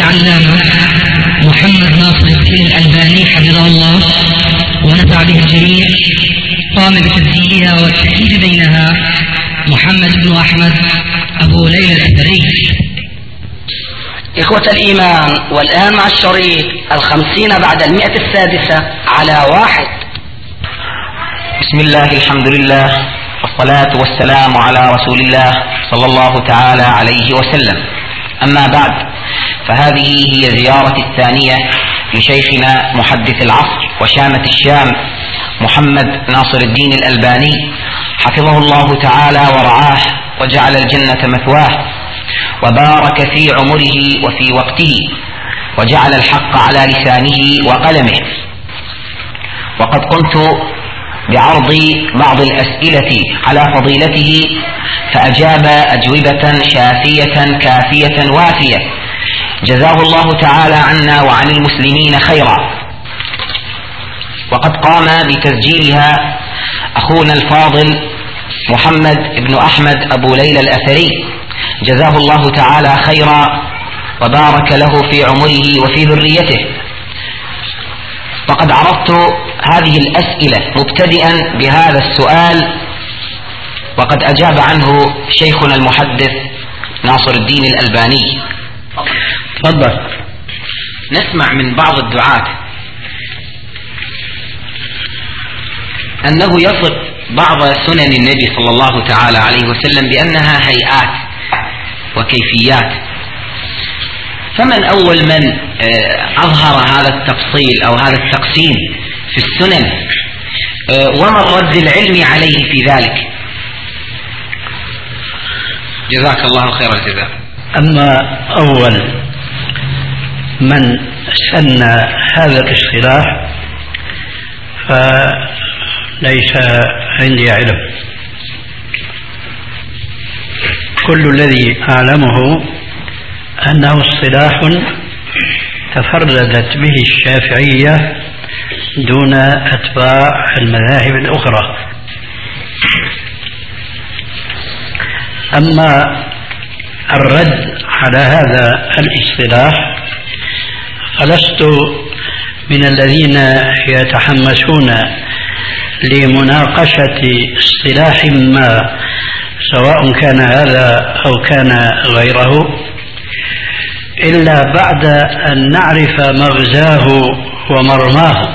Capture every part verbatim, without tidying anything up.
العلامة محمد ناصر الدين الألباني حفظه الله ونفع به الجميع قام بتسجيلها والتحديد بينها محمد بن أحمد أبو ليلى الأثري. إخوة الإيمان، والآن مع الشريط الخمسين بعد المئة السادسة على واحد. بسم الله، الحمد لله، والصلاة والسلام على رسول الله صلى الله تعالى عليه وسلم. أما بعد، فهذه هي زيارة الثانية لشيخنا محدث العصر وشامة الشام محمد ناصر الدين الألباني حفظه الله تعالى ورعاه وجعل الجنة مثواه وبارك في عمره وفي وقته وجعل الحق على لسانه وقلمه. وقد قمت بعرض بعض الأسئلة على فضيلته فأجاب أجوبة شافية كافية وافية، جزاه الله تعالى عنا وعن المسلمين خيرا. وقد قام بتسجيلها أخونا الفاضل محمد بن أحمد أبو ليلى الأثري، جزاه الله تعالى خيرا وبارك له في عمره وفي ذريته. وقد عرضت هذه الأسئلة مبتدئا بهذا السؤال، وقد أجاب عنه شيخنا المحدث ناصر الدين الألباني. تفضل. نسمع من بعض الدعاة أنه يصف بعض سنن النبي صلى الله تعالى عليه وسلم بأنها هيئات وكيفيات، فمن أول من أظهر هذا التفصيل أو هذا التقسيم في السنن، وما الرد العلمي عليه في ذلك؟ جزاك الله خير الجزاء. أما أول من سن هذا الاصطلاح فليس عندي علم. كل الذي أعلمه أنه اصطلاح تفردت به الشافعية دون أتباع المذاهب الأخرى. أما الرد على هذا الاصطلاح فلست من الذين يتحمسون لمناقشة اصطلاح ما، سواء كان هذا أو كان غيره، إلا بعد أن نعرف مغزاه ومرماه.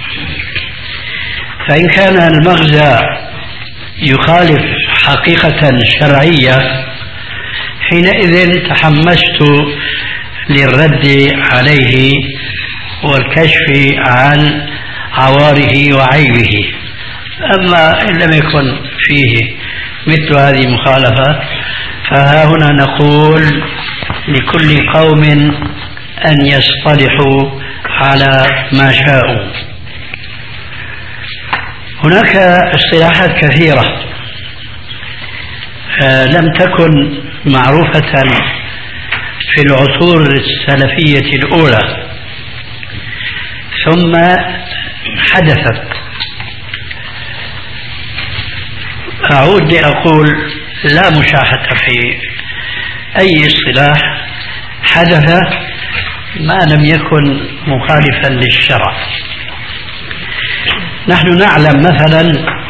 فإن كان المغزى يخالف حقيقة شرعية حينئذ تحمست للرد عليه والكشف عن عواره وعيبه. أما إن لم يكن فيه مثل هذه المخالفة فها هنا نقول لكل قوم أن يصطلحوا على ما شاءوا. هناك اصطلاحات كثيرة لم تكن معروفة في العصور السلفية الأولى ثم حدثت. أعود لأقول لا مشاحة في أي اصطلاح حدث ما لم يكن مخالفا للشرع. نحن نعلم مثلا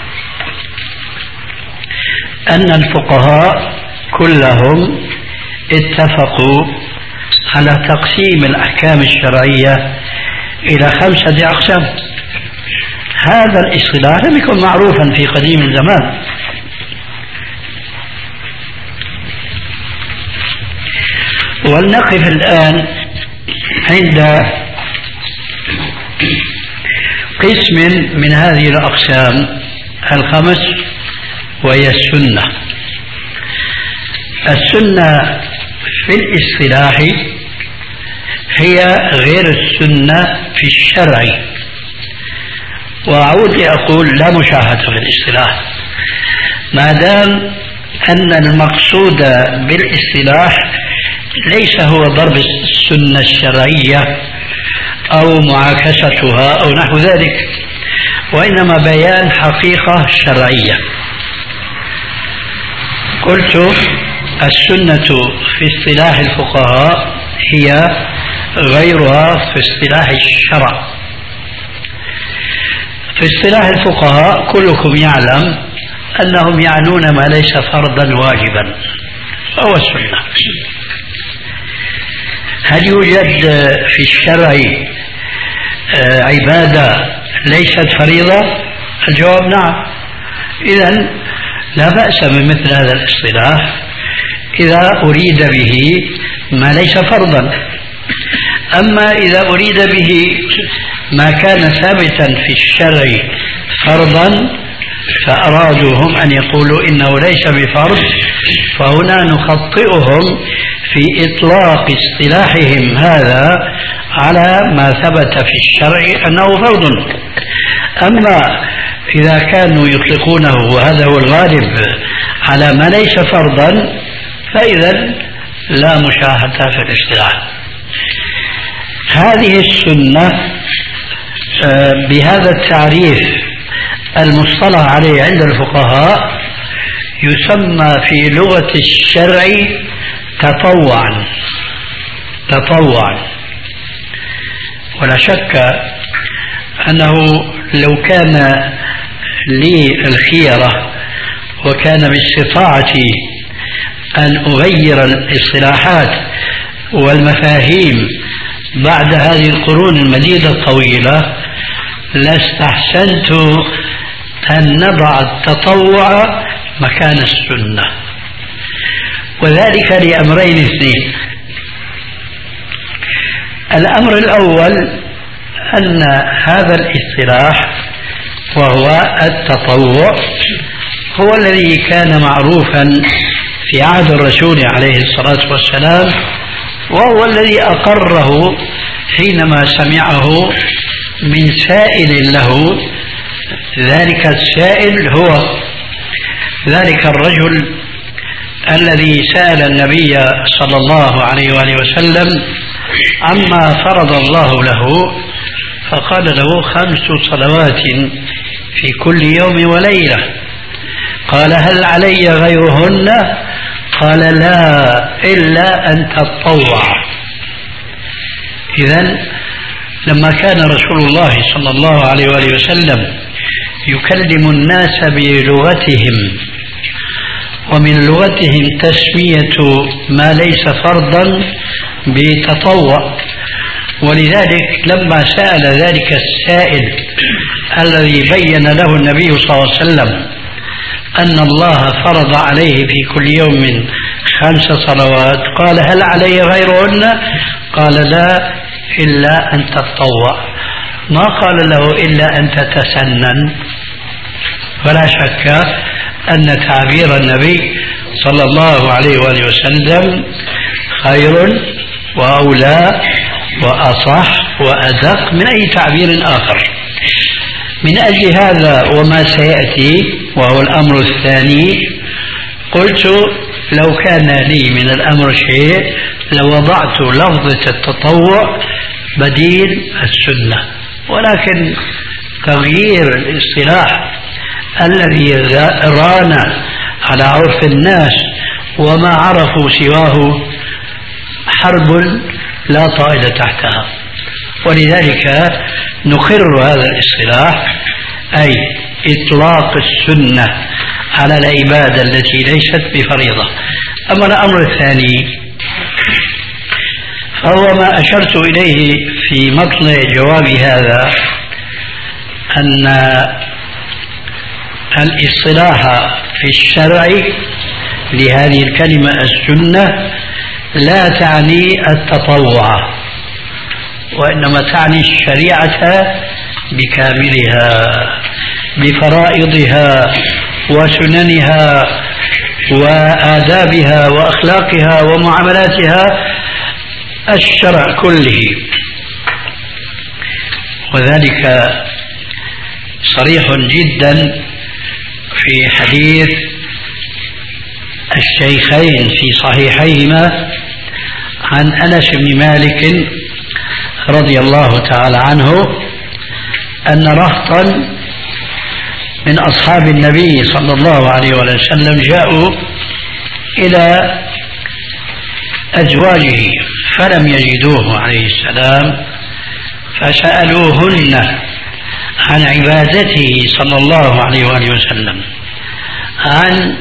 أن الفقهاء كلهم اتفقوا على تقسيم الأحكام الشرعية إلى خمسة أقسام. هذا الاصطلاح لم يكن معروفا في قديم الزمان. ولنقف الآن عند قسم من هذه الأقسام الخمس، وهي السنة. السنة في الاصطلاح هي غير السنة في الشرع. وأعود لأقول لا مشاهدة في الاصطلاح ما دام أن المقصود بالاصطلاح ليس هو ضرب السنة الشرعية أو معاكستها أو نحو ذلك، وإنما بيان حقيقة شرعية. قلت السنة في اصطلاح الفقهاء هي غيرها في اصطلاح الشرع. في اصطلاح الفقهاء كلكم يعلم أنهم يعنون ما ليس فرضا واجبا وهو السنة. هل يوجد في الشرع عبادة ليست فريضة؟ الجواب نعم. إذن لا بأس بمثل هذا الاصطلاح إذا أريد به ما ليس فرضا. أما إذا أريد به ما كان ثابتا في الشرع فرضا فأرادوا هم أن يقولوا إنه ليس بفرض، فهنا نخطئهم في إطلاق اصطلاحهم هذا على ما ثبت في الشرع أنه فرض. أما إذا كانوا يطلقونه وهذا هو الغالب على ما ليس فرضا فإذا لا مشاهدة في الاصطلاح. هذه السنة بهذا التعريف المصطلح عليه عند الفقهاء يسمى في لغة الشرع تطوعا. تطوعا. ولا شك أنه لو كان لي الخيرة وكان باستطاعتي أن أغير الاصطلاحات والمفاهيم بعد هذه القرون المديدة الطويلة لاستحسنت أن نضع التطوع مكان السنة، وذلك لأمرين اثنين. الأمر الأول أن هذا الاصطلاح وهو التطوع هو الذي كان معروفا في عهد الرسول عليه الصلاة والسلام، وهو الذي أقره حينما سمعه من سائل له. ذلك السائل هو ذلك الرجل الذي سأل النبي صلى الله عليه وآله وسلم عما فرض الله له، فقال له خمس صلوات في كل يوم وليلة. قال هل علي غيرهن؟ قال لا إلا أن تطوع. إذن لما كان رسول الله صلى الله عليه وآله وسلم يكلم الناس بلغتهم، ومن لغتهم تسمية ما ليس فرضا بتطوع، ولذلك لما سأل ذلك السائل الذي بين له النبي صلى الله عليه وسلم أن الله فرض عليه في كل يوم خمس صلوات قال هل علي غيرهن؟ قال لا إلا أن تتطوع. ما قال له إلا أن تتسنن. فلا شك أن تعبير النبي صلى الله عليه وآله وسلم خير وأولى وأصح وأدق من أي تعبير آخر. من أجل هذا وما سيأتي وهو الأمر الثاني قلت لو كان لي من الأمر شيء لوضعت لفظة التطوع بديل السنة، ولكن تغيير الاصطلاح الذي ران على عرف الناس وما عرفوا سواه حرب لا طائل تحتها، ولذلك نقر هذا الاصطلاح أي إطلاق السنة على العبادة التي ليست بفريضة. أما الأمر الثاني فهو ما أشرت إليه في مطلع جوابي هذا، أن الاصطلاح في الشرع لهذه الكلمة السنة لا تعني التطوع، وإنما تعني الشريعة بكاملها بفرائضها وسننها وآدابها وأخلاقها ومعاملاتها، الشرع كله. وذلك صريح جدا في حديث الشيخين في صحيحيهما عن أنس بن مالك رضي الله تعالى عنه أن رهطا من أصحاب النبي صلى الله عليه وسلم جاءوا إلى أزواجه فلم يجدوه عليه السلام فسألوهن عن عبادته صلى الله عليه وآله وسلم، عن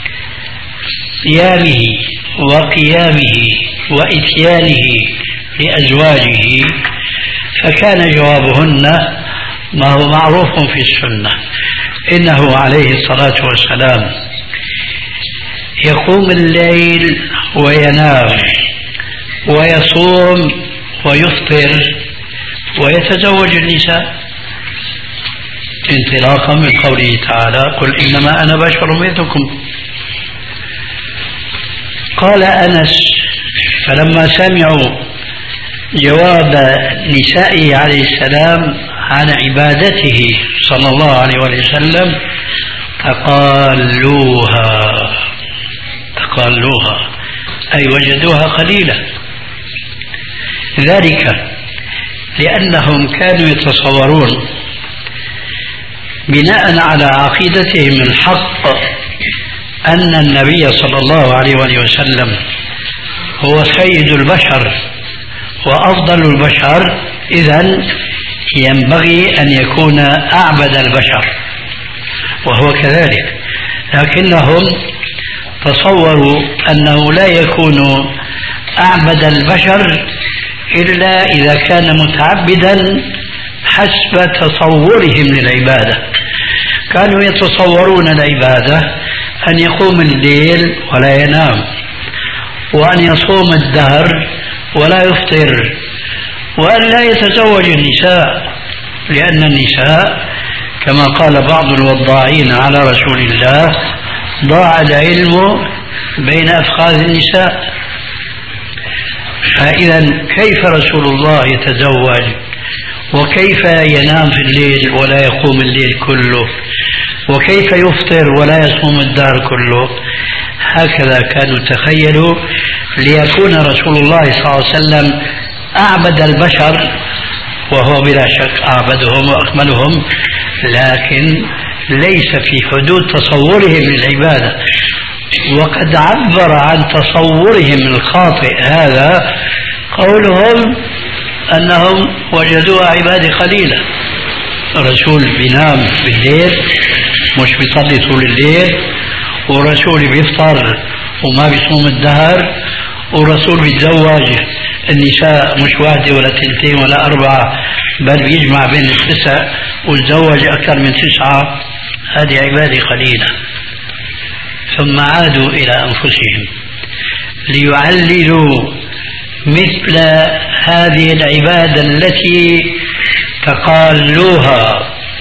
صيامه وقيامه وإتيانه لأزواجه، فكان جوابهن ما هو معروف في السنة، إنه عليه الصلاة والسلام يقوم الليل وينام ويصوم ويفطر ويتزوج النساء، انطلاقا من قوله تعالى: قل إنما أنا بشر مثلكم. قال أنس: فلما سمعوا جواب نسائه عليه السلام عن عبادته صلى الله عليه وسلم تقالوها تقالوها أي وجدوها قليلة، ذلك لأنهم كانوا يتصورون بناء على عقيدتهم الحق أن النبي صلى الله عليه وسلم هو سيد البشر وأفضل البشر، إذن ينبغي أن يكون أعبد البشر، وهو كذلك، لكنهم تصوروا أنه لا يكون أعبد البشر إلا إذا كان متعبدا حسب تصورهم للعبادة. كانوا يتصورون العبادة أن يقوم الليل ولا ينام، وأن يصوم الدهر ولا يفطر، وأن لا يتزوج النساء، لأن النساء كما قال بعض الوضاعين على رسول الله: ضاع العلم بين أفخاذ النساء. فإذا كيف رسول الله يتزوج وكيف ينام في الليل ولا يقوم الليل كله، وكيف يفطر ولا يصوم الدهر كله؟ هكذا كانوا تخيلوا ليكون رسول الله صلى الله عليه وسلم أعبد البشر، وهو بلا شك أعبدهم وأكملهم، لكن ليس في حدود تصورهم للعبادة. وقد عبر عن تصورهم الخاطئ هذا قولهم أنهم وجدوا عبادة قليلة. الرسول بينام بالليل مش بيصلي طول الليل، ورسول بيفطر وما بيصوم الدهر، ورسول بيتزوج النساء مش واحدة ولا تنتين ولا أربعة، بل بيجمع بين التسع وتزوج أكثر من تسعة. هذه عبادة قليلة. ثم عادوا إلى أنفسهم ليعللوا مثل هذه العبادة التي تقالوها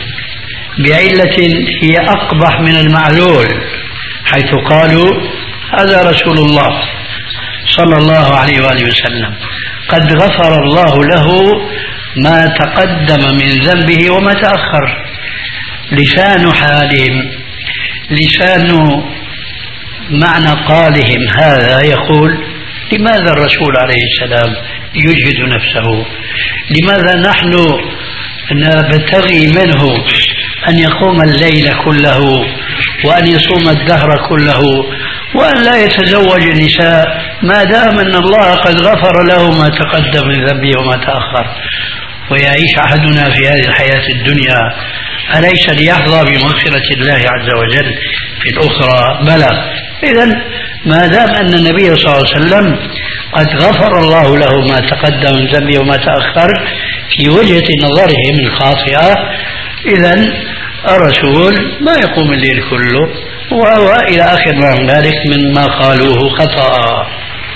بعلة هي أقبح من المعلول، حيث قالوا: هذا رسول الله صلى الله عليه وآله وسلم قد غفر الله له ما تقدم من ذنبه وما تأخر. لسان حالهم، لسان معنى قالهم هذا يقول: لماذا الرسول عليه السلام يجهد نفسه؟ لماذا نحن نبتغي منه أن يقوم الليل كله وأن يصوم الدهر كله وأن لا يتزوج النساء ما دام أن الله قد غفر له ما تقدم من ذنبه وما تأخر، ويعيش أحدنا في هذه الحياة الدنيا أليس ليحظى بمغفرة الله عز وجل في الأخرى؟ بلى. إذن ما دام أن النبي صلى الله عليه وسلم قد غفر الله له ما تقدم من ذنبه وما تأخر في وجهة نظرهم الخاطئة، إذن الرسول ما يقوم الليل كله، وهو إلى آخر ما من ذلك مما قالوه خطأ.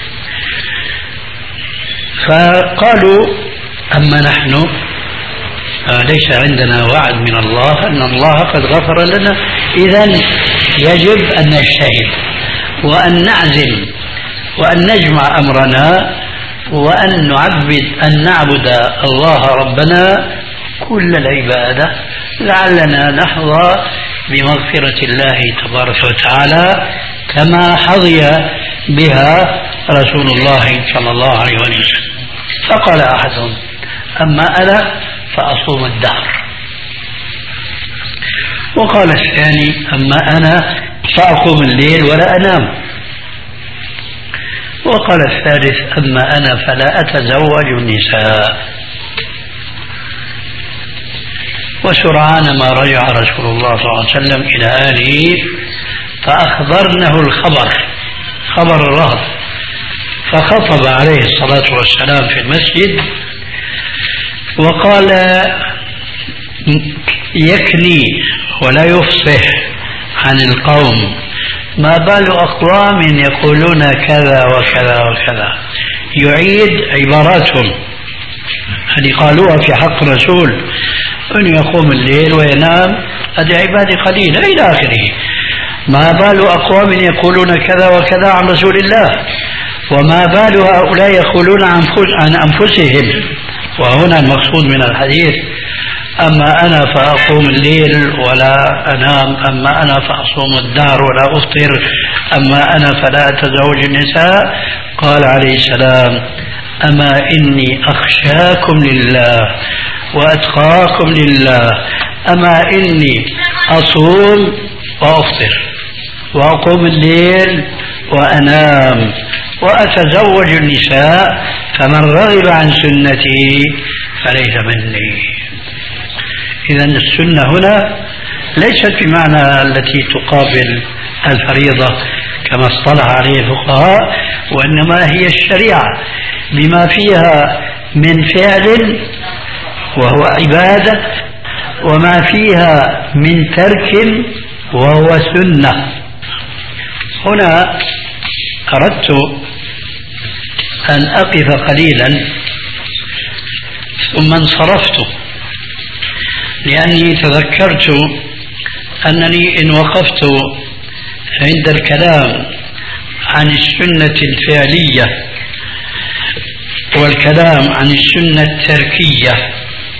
فقالوا: أما نحن ليس عندنا وعد من الله أن الله قد غفر لنا، إذن يجب أن نجتهد وأن نعزم وأن نجمع أمرنا وأن نعبد أن نعبد الله ربنا كل العبادة لعلنا نحظى بمغفرة الله تبارك وتعالى كما حظي بها رسول الله صلى الله عليه وسلم. فقال أحدهم: أما أنا فأصوم الدهر. وقال الثاني: أما أنا فأقوم الليل ولا أنام. وقال الثالث: أما أنا فلا أتزوج النساء. وسرعان ما رجع رسول الله صلى الله عليه وسلم إلى أهله فأخبرنه الخبر، خبر الرهب، فخطب عليه الصلاة والسلام في المسجد وقال: يكني ولا يفصح عن القوم، ما بال أقوام يقولون كذا وكذا وكذا، يعيد عباراتهم هذه قالوها في حق الرسول، أن يقوم الليل وينام هذه عبادة قليلة إلى آخره. ما بال أقوام يقولون كذا وكذا عن رسول الله، وما بال هؤلاء يقولون عن أنفسهم. وهنا المقصود من الحديث: أما أنا فأقوم الليل ولا أنام، أما أنا فأصوم الدهر ولا أفطر، أما أنا فلا أتزوج النساء. قال عليه السلام: أما إني أخشاكم لله وأتقاكم لله، أما إني أصوم وأفطر وأقوم الليل وأنام وأتزوج النساء، فمن رغب عن سنتي فليس مني. إذن السنة هنا ليست بمعنى التي تقابل الفريضة كما اصطلح عليه الفقهاء، وإنما هي الشريعة بما فيها من فعل وهو عبادة، وما فيها من ترك وهو سنة. هنا أردت أن أقف قليلا ثم انصرفت، لأني تذكرت أنني إن وقفت عند الكلام عن السنة الفعلية والكلام عن السنة التركية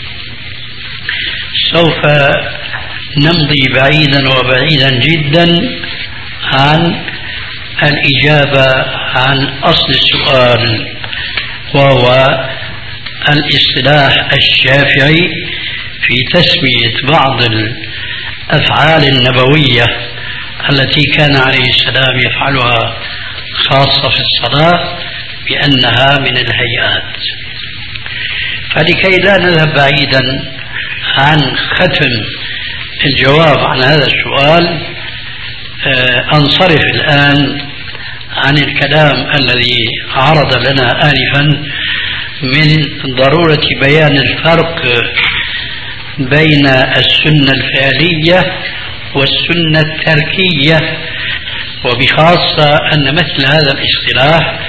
سوف نمضي بعيدا وبعيدا جدا عن الإجابة عن أصل السؤال، وهو الاصطلاح الشافعي في تسمية بعض الأفعال النبوية التي كان عليه السلام يفعلها خاصة في الصلاة بأنها من الهيئات. فلكي لا نذهب بعيدا عن ختم الجواب عن هذا السؤال، أنصرف الآن عن الكلام الذي عرض لنا آنفا من ضرورة بيان الفرق بين السنة الفعلية والسنة التركية، وبخاصة أن مثل هذا الاصطلاح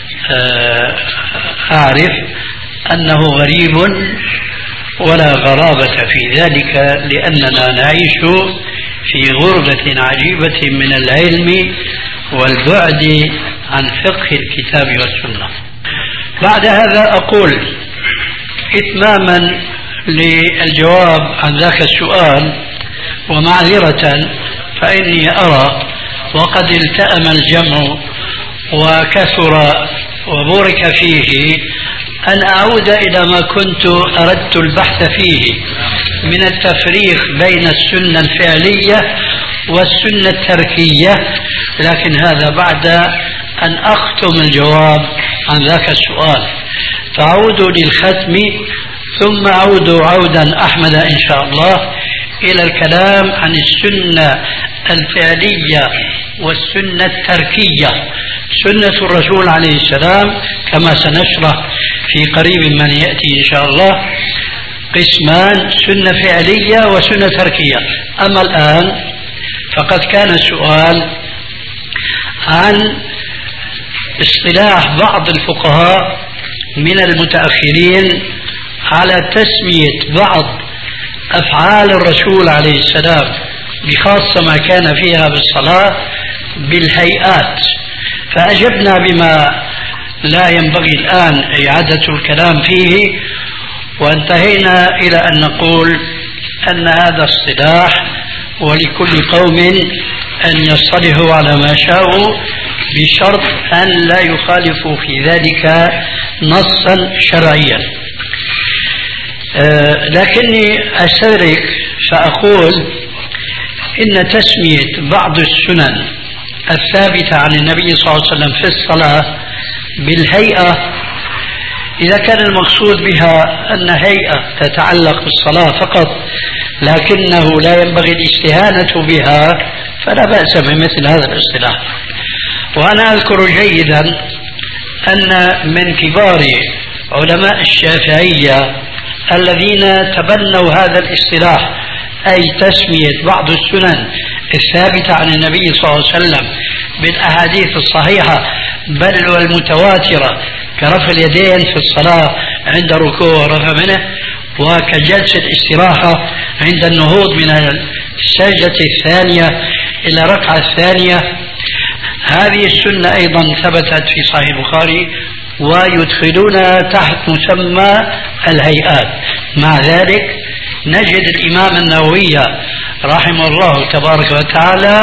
أعرف أنه غريب ولا غرابة في ذلك، لأننا نعيش في غربة عجيبة من العلم والبعد عن فقه الكتاب والسنة. بعد هذا أقول إتماما للجواب عن ذاك السؤال ومعذرة، فإني أرى وقد التأم الجمع وكثر وبورك فيه أن أعود إلى ما كنت أردت البحث فيه من التفريق بين السنة الفعلية والسنة التركية، لكن هذا بعد أن أختم الجواب عن ذاك السؤال. فأعود للختم ثم أعود عودا أحمد إن شاء الله إلى الكلام عن السنة الفعلية والسنة التركية. سنة الرسول عليه السلام كما سنشرح في قريب من يأتي إن شاء الله قسمان: سنة فعلية وسنة تركية. أما الآن فقد كان السؤال عن اصطلاح بعض الفقهاء من المتأخرين على تسمية بعض أفعال الرسول عليه السلام بخاصة ما كان فيها بالصلاة بالهيئات، فأجبنا بما لا ينبغي الآن إعادة الكلام فيه، وانتهينا إلى أن نقول أن هذا اصطلاح ولكل قوم أن يصطلحوا على ما شاءوا بشرط أن لا يخالفوا في ذلك نصا شرعيا. أه لكني أستدرك فأقول إن تسمية بعض السنن الثابتة عن النبي صلى الله عليه وسلم في الصلاة بالهيئة، إذا كان المقصود بها أن هيئة تتعلق بالصلاة فقط لكنه لا ينبغي الاستهانة بها فلا بأس بمثل هذا الاصطلاح. وأنا أذكر جيدا أن من كبار علماء الشافعية الذين تبنوا هذا الاصطلاح، أي تسمية بعض السنن الثابتة عن النبي صلى الله عليه وسلم بالأحاديث الصحيحة بل والمتواترة كرفع اليدين في الصلاة عند الركوع ورفع منه، وكجلسة الاستراحة عند النهوض من السجدة الثانية إلى الركعة الثانية. هذه السنة أيضا ثبتت في صحيح البخاري ويدخلونها تحت مسمى الهيئات. مع ذلك نجد الإمام النووي رحمه الله تبارك وتعالى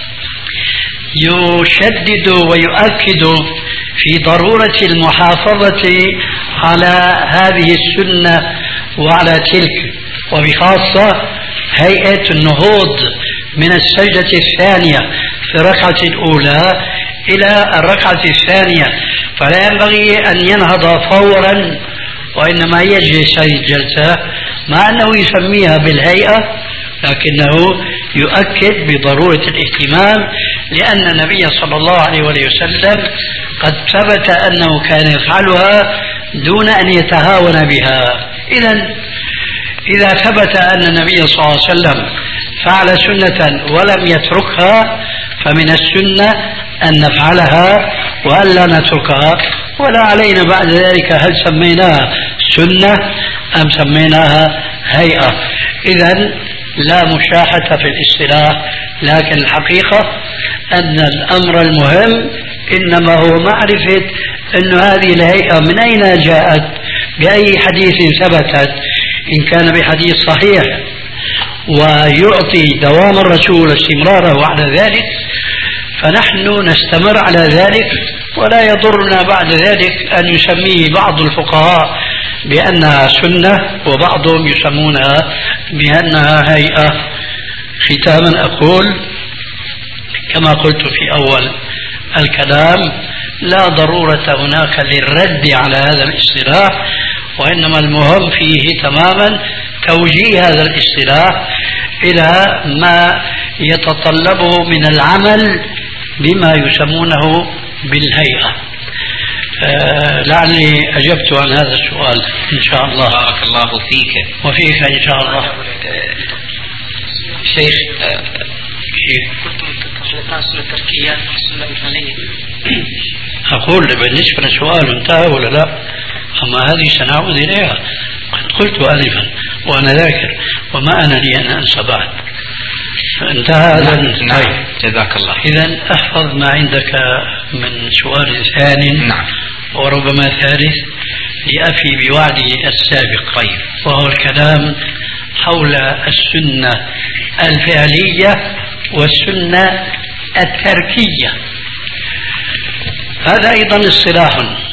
يشدد ويؤكد في ضرورة المحافظة على هذه السنة وعلى تلك، وبخاصة هيئة النهوض من السجدة الثانية في الركعة الأولى إلى الركعة الثانية، فلا ينبغي أن ينهض فورا وإنما يجلس هذه الجلسة، مع أنه يسميها بالهيئة لكنه يؤكد بضرورة الاهتمام، لأن النبي صلى الله عليه وسلم قد ثبت أنه كان يفعلها دون أن يتهاون بها. إذن إذا ثبت أن النبي صلى الله عليه وسلم فعل سنة ولم يتركها فمن السنة أن نفعلها وألا نتركها، ولا علينا بعد ذلك هل سميناها سنة أم سميناها هيئة. إذن لا مشاحة في الاصطلاح، لكن الحقيقة أن الأمر المهم إنما هو معرفة أن هذه الهيئة من أين جاءت، بأي حديث ثبتت، إن كان بحديث صحيح ويعطي دوام الرسول استمراره على ذلك فنحن نستمر على ذلك، ولا يضرنا بعد ذلك أن يسميه بعض الفقهاء بأنها سنة وبعضهم يسمونها بأنها هيئة. ختاما أقول كما قلت في أول الكلام لا ضرورة هناك للرد على هذا الاصطلاح، وإنما المهم فيه تماما توجيه هذا الاصطلاح إلى ما يتطلبه من العمل بما يسمونه بالهيئة. آه لعلي أجبت عن هذا السؤال إن شاء الله. بارك الله فيك وفيك إن شاء الله. آه شيخ آه كنتم السنة التركية والسنة الفعلية. أقول بالنسبة للسؤال انتهى ولا لا؟ أما هذه سنعود إليها، قد قلت آنفا وأنا ذاكر وما أنا لي أن أنسى بعد، فانتهى هذا. نعم جزاك الله. إذن احفظ ما عندك من سؤال ثاني نعم وربما ثالث لأفي بوعدي السابق. طيب. وهو الكلام حول السنة الفعلية والسنة التركية. هذا أيضا اصطلاح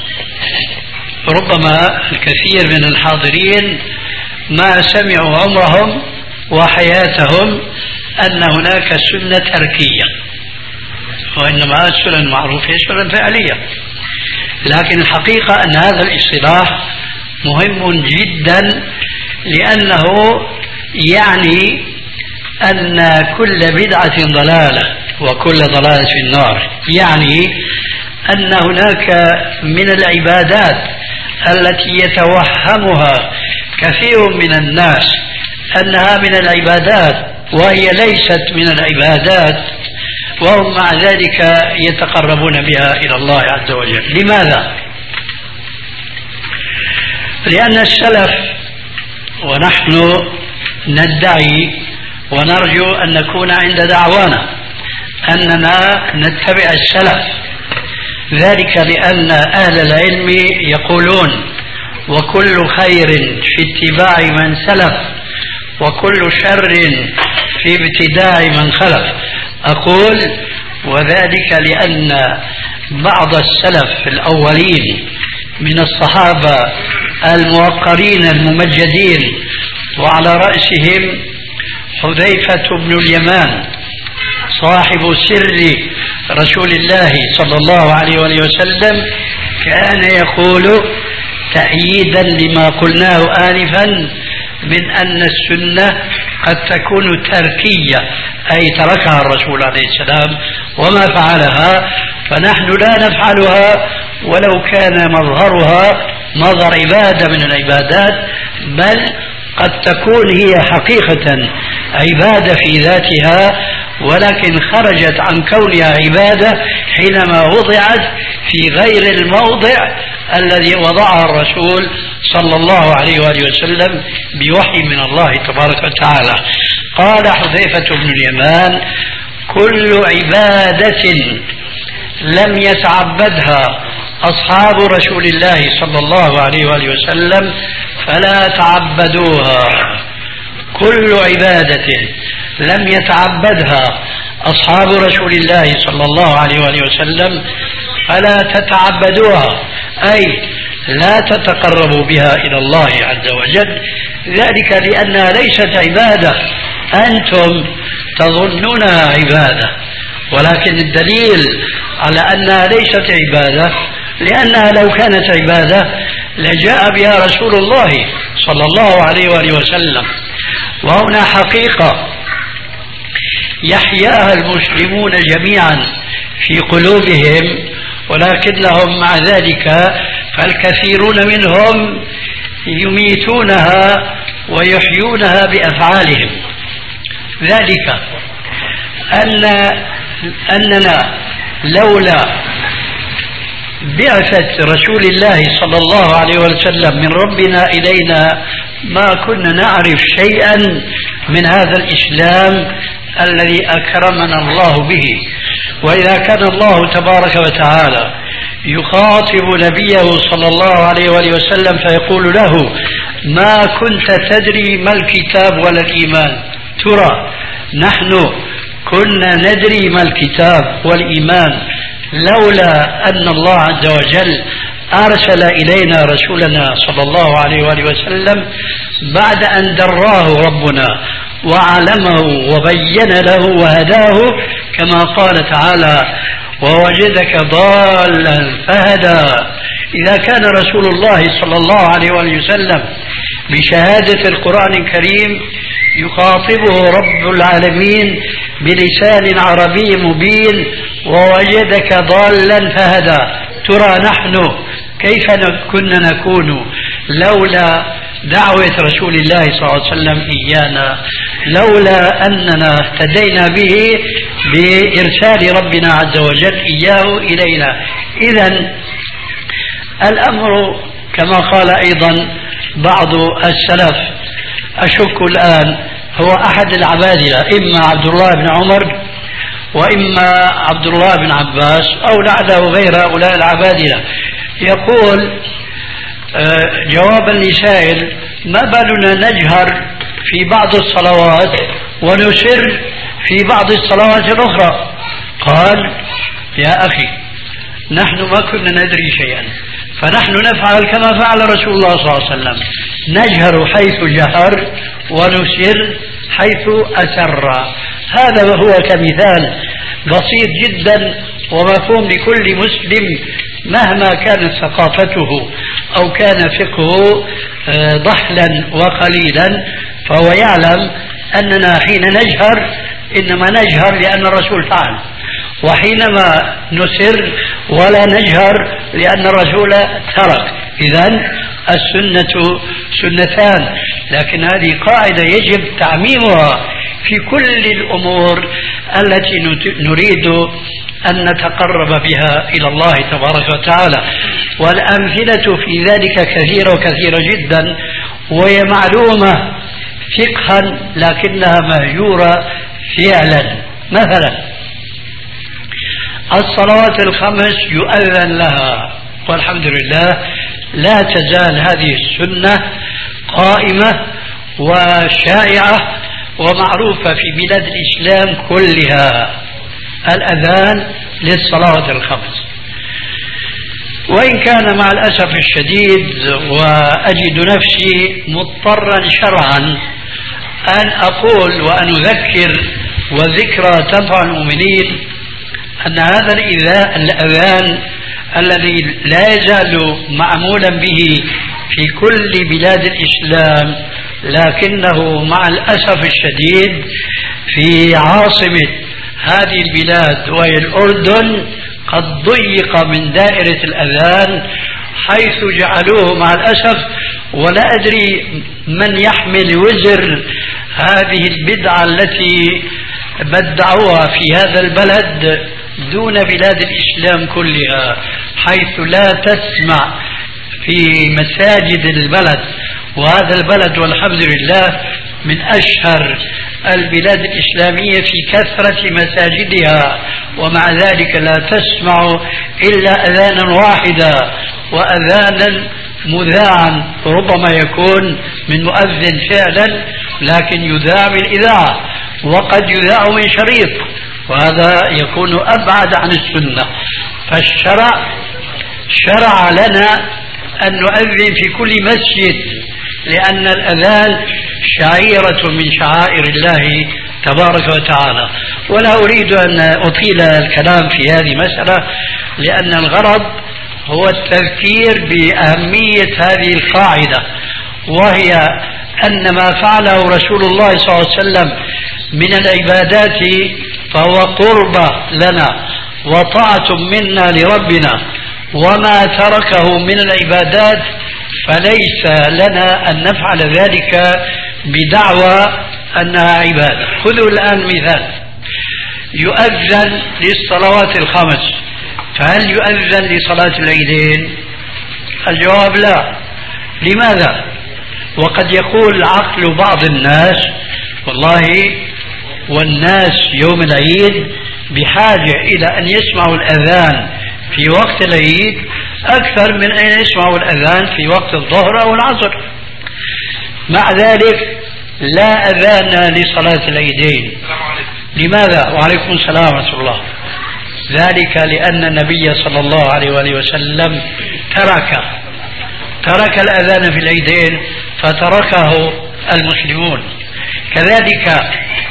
ربما الكثير من الحاضرين ما سمعوا عمرهم وحياتهم أن هناك سنة تركية، وإنما السنن المعروفة سنن فعلية. لكن الحقيقة أن هذا الاصطلاح مهم جدا، لأنه يعني أن كل بدعة ضلالة وكل ضلالة في النار، يعني أن هناك من العبادات التي يتوهمها كثير من الناس أنها من العبادات وهي ليست من العبادات، وهم مع ذلك يتقربون بها إلى الله عز وجل. لماذا؟ لأن السلف، ونحن ندعي ونرجو أن نكون عند دعوانا أننا نتبع السلف، ذلك لأن أهل العلم يقولون وكل خير في اتباع من سلف وكل شر في ابتداع من خلف. أقول وذلك لأن بعض السلف الأولين من الصحابة الموقرين الممجدين وعلى رأسهم حذيفة بن اليمان صاحب سر رسول الله صلى الله عليه وآله وسلم كان يقول تأييدا لما قلناه آنفا من أن السنة قد تكون تركية، أي تركها الرسول عليه السلام وما فعلها، فنحن لا نفعلها ولو كان مظهرها مظهر عبادة من العبادات، بل قد تكون هي حقيقة عبادة في ذاتها، ولكن خرجت عن كونها عبادة حينما وضعت في غير الموضع الذي وضعها الرسول صلى الله عليه وآله وسلم بوحي من الله تبارك وتعالى. قال حذيفة بن اليمان: كل عبادة لم يتعبدها أصحاب رسول الله صلى الله عليه وآله وسلم فلا تعبدوها. كل عبادة لم يتعبدها أصحاب رسول الله صلى الله عليه وآله وسلم فلا تتعبدوها، أي لا تتقربوا بها إلى الله عز وجل، ذلك لأنها ليست عبادة أنتم تظنونها عبادة، ولكن الدليل على أنها ليست عبادة لأنها لو كانت عبادة لجاء بها رسول الله صلى الله عليه وآله وسلم. وهنا حقيقة يحياها المسلمون جميعا في قلوبهم، ولكنهم مع ذلك فالكثيرون منهم يميتونها ويحيونها بأفعالهم. ذلك أن أننا لولا بعثة رسول الله صلى الله عليه وسلم من ربنا إلينا ما كنا نعرف شيئا من هذا الإسلام الذي أكرمنا الله به. وإذا كان الله تبارك وتعالى يخاطب نبيه صلى الله عليه وآله وسلم فيقول له: ما كنت تدري ما الكتاب ولا الإيمان. ترى نحن كنا ندري ما الكتاب والإيمان لولا أن الله عز وجل أرسل إلينا رسولنا صلى الله عليه وآله وسلم بعد أن دراه ربنا وعلمه وبين له وهداه، كما قال تعالى: ووجدك ضالا فهدى. إذا كان رسول الله صلى الله عليه وآله وسلم بشهادة القرآن الكريم يخاطبه رب العالمين بلسان عربي مبين: ووجدك ضالا فهدى، ترى نحن كيف كنا نكون لولا دعوة رسول الله صلى الله عليه وسلم إيانا، لولا أننا اهتدينا به بإرسال ربنا عز وجل إياه إلينا. إذن الأمر كما قال أيضا بعض السلف، أشك الآن هو أحد العبادلة، إما عبد الله بن عمر وإما عبد الله بن عباس أو لعله غير هؤلاء العبادلة، يقول جوابا لسائل: ما بالنا نجهر في بعض الصلوات ونسر في بعض الصلوات الأخرى؟ قال: يا أخي، نحن ما كنا ندري شيئا، فنحن نفعل كما فعل رسول الله صلى الله عليه وسلم، نجهر حيث جهر ونسر حيث أسر. هذا هو كمثال بسيط جدا ومفهوم لكل مسلم مهما كانت ثقافته أو كان فقهه ضحلا وقليلا، فهو يعلم أننا حين نجهر إنما نجهر لأن الرسول فعل، وحينما نسر ولا نجهر لأن الرسول ترك. إذن السنة سنتان، لكن هذه قاعدة يجب تعميمها في كل الأمور التي نريد أن نتقرب بها إلى الله تبارك وتعالى. والأمثلة في ذلك كثيرة وكثيرة جدا، وهي معلومة فقها لكنها مهجورة فعلا. مثلا الصلوات الخمس يؤذن لها، والحمد لله لا تزال هذه السنة قائمة وشائعة ومعروفة في بلاد الإسلام كلها، الأذان للصلوات الخمس. وإن كان مع الأسف الشديد وأجد نفسي مضطرا شرعا أن أقول وأن أذكر وذكرى تنفع المؤمنين أن هذا الأذان الذي لا يزال معمولا به في كل بلاد الإسلام، لكنه مع الأسف الشديد في عاصمة هذه البلاد وهي الأردن قد ضيق من دائرة الأذان، حيث جعلوه مع الأسف، ولا أدري من يحمل وزر هذه البدعة التي بدعوها في هذا البلد دون بلاد الإسلام كلها، حيث لا تسمع في مساجد البلد، وهذا البلد والحمد لله من أشهر البلاد الإسلامية في كثرة مساجدها، ومع ذلك لا تسمع إلا أذانا واحدا، وأذانا مذاعا ربما يكون من مؤذن فعلا لكن يذاع بالإذاعة، وقد يذاع من شريط، وهذا يكون أبعد عن السنة. فالشرع شرع لنا أن نؤذن في كل مسجد، لأن الأذان شعيرة من شعائر الله تبارك وتعالى. ولا أريد أن أطيل الكلام في هذه المسألة، لأن الغرض هو التذكير بأهمية هذه القاعدة، وهي أن ما فعله رسول الله صلى الله عليه وسلم من العبادات فهو قربة لنا وطاعة منا لربنا، وما تركه من العبادات فليس لنا أن نفعل ذلك بدعوى أنها عبادة. خذوا الآن مثال، يؤذن للصلوات الخمس، فهل يؤذن لصلاة العيدين؟ الجواب لا. لماذا؟ وقد يقول عقل بعض الناس والله والناس يوم العيد بحاجة إلى أن يسمعوا الأذان في وقت العيد أكثر من أن يسمعوا الأذان في وقت الظهر أو العصر. مع ذلك لا أذان لصلاة العيدين. لماذا؟ وعليكم السلام ورحمة الله. ذلك لأن النبي صلى الله عليه وآله وسلم ترك ترك الأذان في العيدين فتركه المسلمون. كذلك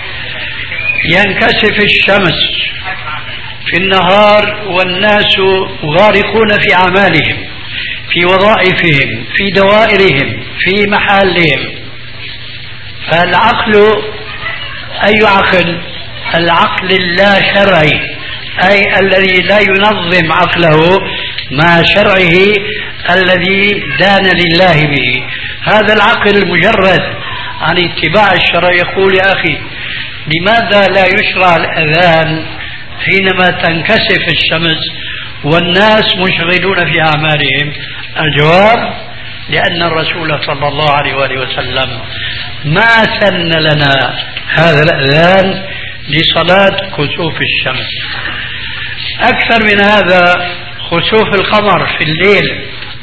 ينكسف الشمس في النهار والناس غارقون في أعمالهم، في وظائفهم، في دوائرهم، في محلهم، فالعقل أي عقل؟ العقل اللا شرعي، أي الذي لا ينظم عقله مع شرعه الذي دان لله به. هذا العقل مجرد عن اتباع الشرع يقول يا أخي لماذا لا يشرع الأذان حينما تنكسف الشمس والناس منشغلون في أعمالهم؟ الجواب لأن الرسول صلى الله عليه وآله وسلم ما سن لنا هذا الأذان لصلاة كسوف الشمس. أكثر من هذا خسوف القمر في الليل،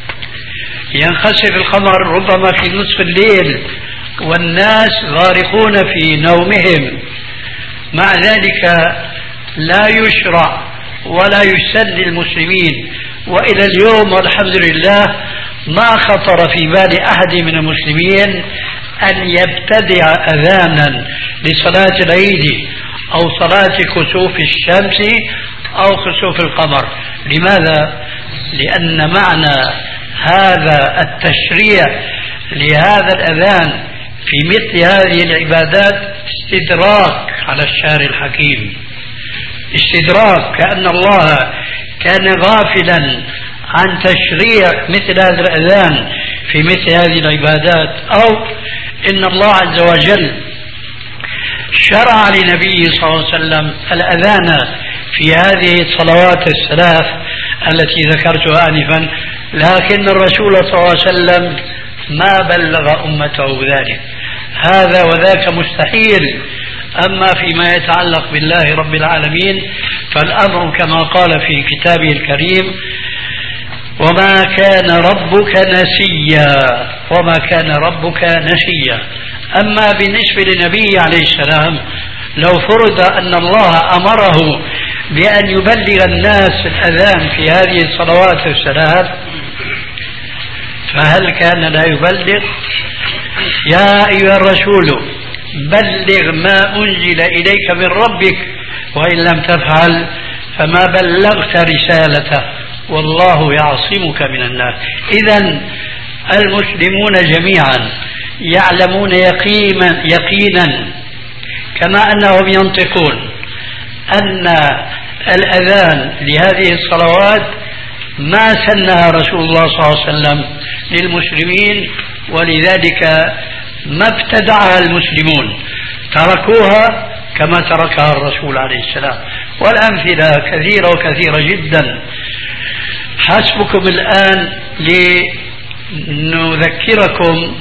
ينخسف القمر ربما في نصف الليل والناس غارقون في نومهم، مع ذلك لا يشرع ولا يسن للمسلمين. وإلى اليوم والحمد لله ما خطر في بال أحد من المسلمين أن يبتدع أذانا لصلاة العيد أو صلاة كسوف الشمس أو كسوف القمر. لماذا؟ لأن معنى هذا التشريع لهذا الأذان في مثل هذه العبادات استدراك على الشارع الحكيم، استدراك، كأن الله كان غافلا عن تشريع مثل هذا الأذان في مثل هذه العبادات، أو إن الله عز وجل شرع لنبيه صلى الله عليه وسلم الأذان في هذه الصلوات الثلاث التي ذكرتها آنفا، لكن الرسول صلى الله عليه وسلم ما بلغ أمته ذلك. هذا وذاك مستحيل. أما فيما يتعلق بالله رب العالمين فالأمر كما قال في كتابه الكريم وما كان ربك نسيا، وما كان ربك نسيا. أما بالنسبة للنبي عليه السلام لو فرض أن الله أمره بأن يبلغ الناس الأذان في هذه الصلوات الثلاث فهل كان لا يبلغ؟ يا أيها الرسول بلغ ما أنزل إليك من ربك وإن لم تفعل فما بلغت رسالته والله يعصمك من الناس. إذن المسلمون جميعا يعلمون يقينا يقينا كما أنهم ينطقون أن الأذان لهذه الصلوات ما سنها رسول الله صلى الله عليه وسلم للمسلمين، ولذلك ما ابتدعها المسلمون، تركوها كما تركها الرسول عليه السلام. والأمثلة كثيرة وكثيرة جدا. حسبكم الآن لنذكركم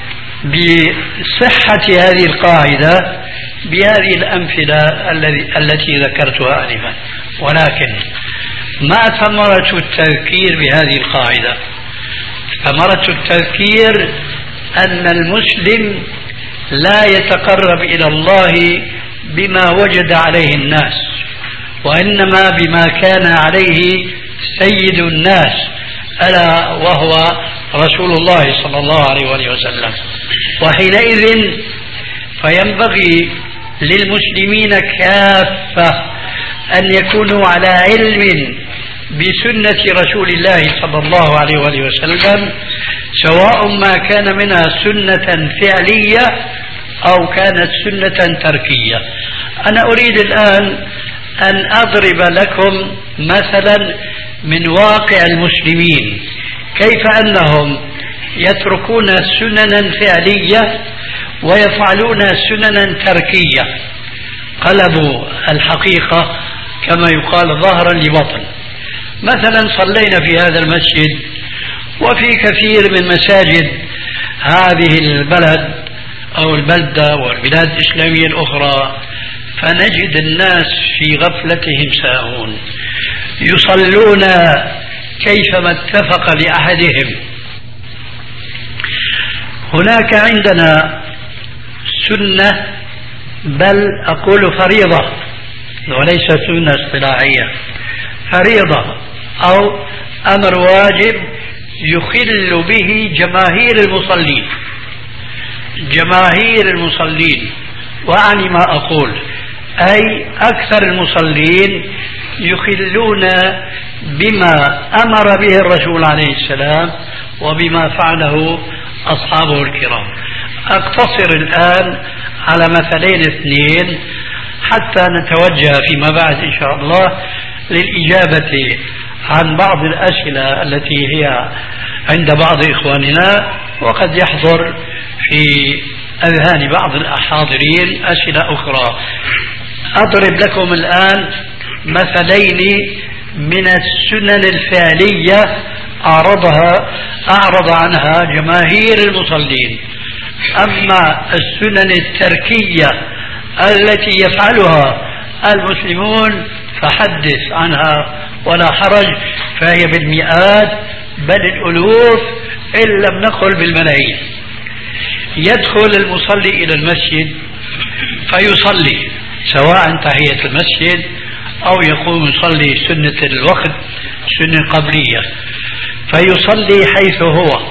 بصحة هذه القاعدة بهذه الأمثلة التي ذكرتها آنفا. ولكن ما ثمرة التذكير بهذه القاعدة؟ ثمرة التذكير أن المسلم لا يتقرب إلى الله بما وجد عليه الناس، وإنما بما كان عليه سيد الناس ألا وهو رسول الله صلى الله عليه وآله وسلم. وحينئذ فينبغي للمسلمين كافة أن يكونوا على علم بسنة رسول الله صلى الله عليه وآله وسلم، سواء ما كان منها سنة فعلية أو كانت سنة تركية. أنا أريد الآن أن أضرب لكم مثلا من واقع المسلمين كيف أنهم يتركون سننا فعلية ويفعلون سننا تركية، قلبوا الحقيقة كما يقال ظهرا لبطن. مثلا صلينا في هذا المسجد وفي كثير من مساجد هذه البلد أو البلدة والبلاد الإسلامية الأخرى، فنجد الناس في غفلتهم ساهون يصلون كيفما اتفق لأحدهم. هناك عندنا سنة، بل أقول فريضة وليس سنة اصطلاحية، فريضة أو أمر واجب يخل به جماهير المصلين. جماهير المصلين، وأعني ما أقول أي أكثر المصلين يخلون بما أمر به الرسول عليه السلام وبما فعله أصحابه الكرام. أقتصر الآن على مثلين اثنين حتى نتوجه فيما بعد إن شاء الله للإجابة عن بعض الأسئلة التي هي عند بعض إخواننا وقد يحضر في أذهان بعض الحاضرين أسئلة أخرى. أضرب لكم الآن مثلين من السنن الفعلية أعرضها أعرض عنها جماهير المصلين. أما السنن التركية التي يفعلها المسلمون فحدث عنها ولا حرج، فهي بالمئات بل الألوف إن لم نقل بالملايين. يدخل المصلي إلى المسجد فيصلي سواء تحية المسجد أو يقوم يصلي سنة الوقت سنة قبلية، فيصلي حيث هو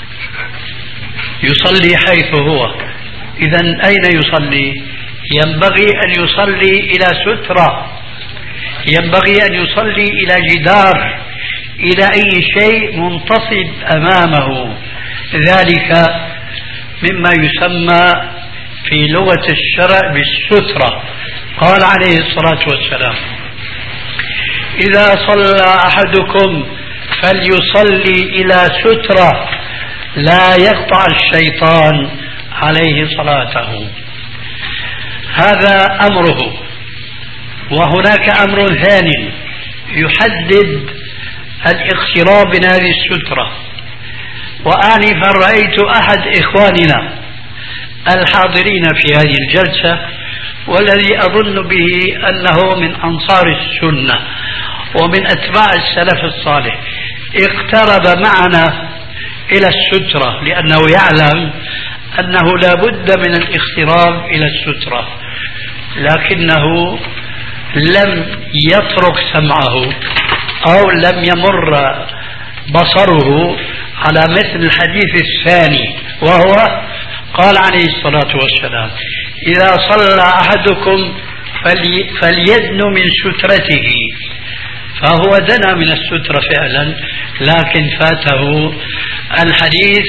يصلي حيث هو إذن أين يصلي؟ ينبغي أن يصلي إلى سترة، ينبغي أن يصلي إلى جدار، إلى أي شيء منتصب أمامه. ذلك مما يسمى في لغة الشرع بالسترة. قال عليه الصلاة والسلام: إذا صلى أحدكم فليصلي إلى سترة لا يقطع الشيطان عليه صلاته. هذا أمره. وهناك أمر ثاني يحدد الاقتراب من هذه السترة. وآنفا رأيت أحد إخواننا الحاضرين في هذه الجلسة والذي أظن به أنه من أنصار السنة ومن أتباع السلف الصالح اقترب معنا إلى السترة لأنه يعلم أنه لا بد من الاقتراب إلى السترة، لكنه لم يترك سمعه أو لم يمر بصره على مثل الحديث الثاني، وهو قال عليه الصلاة والسلام: إذا صلى أحدكم فلي فليدن من سترته، فهو دنا من السترة فعلا، لكن فاته الحديث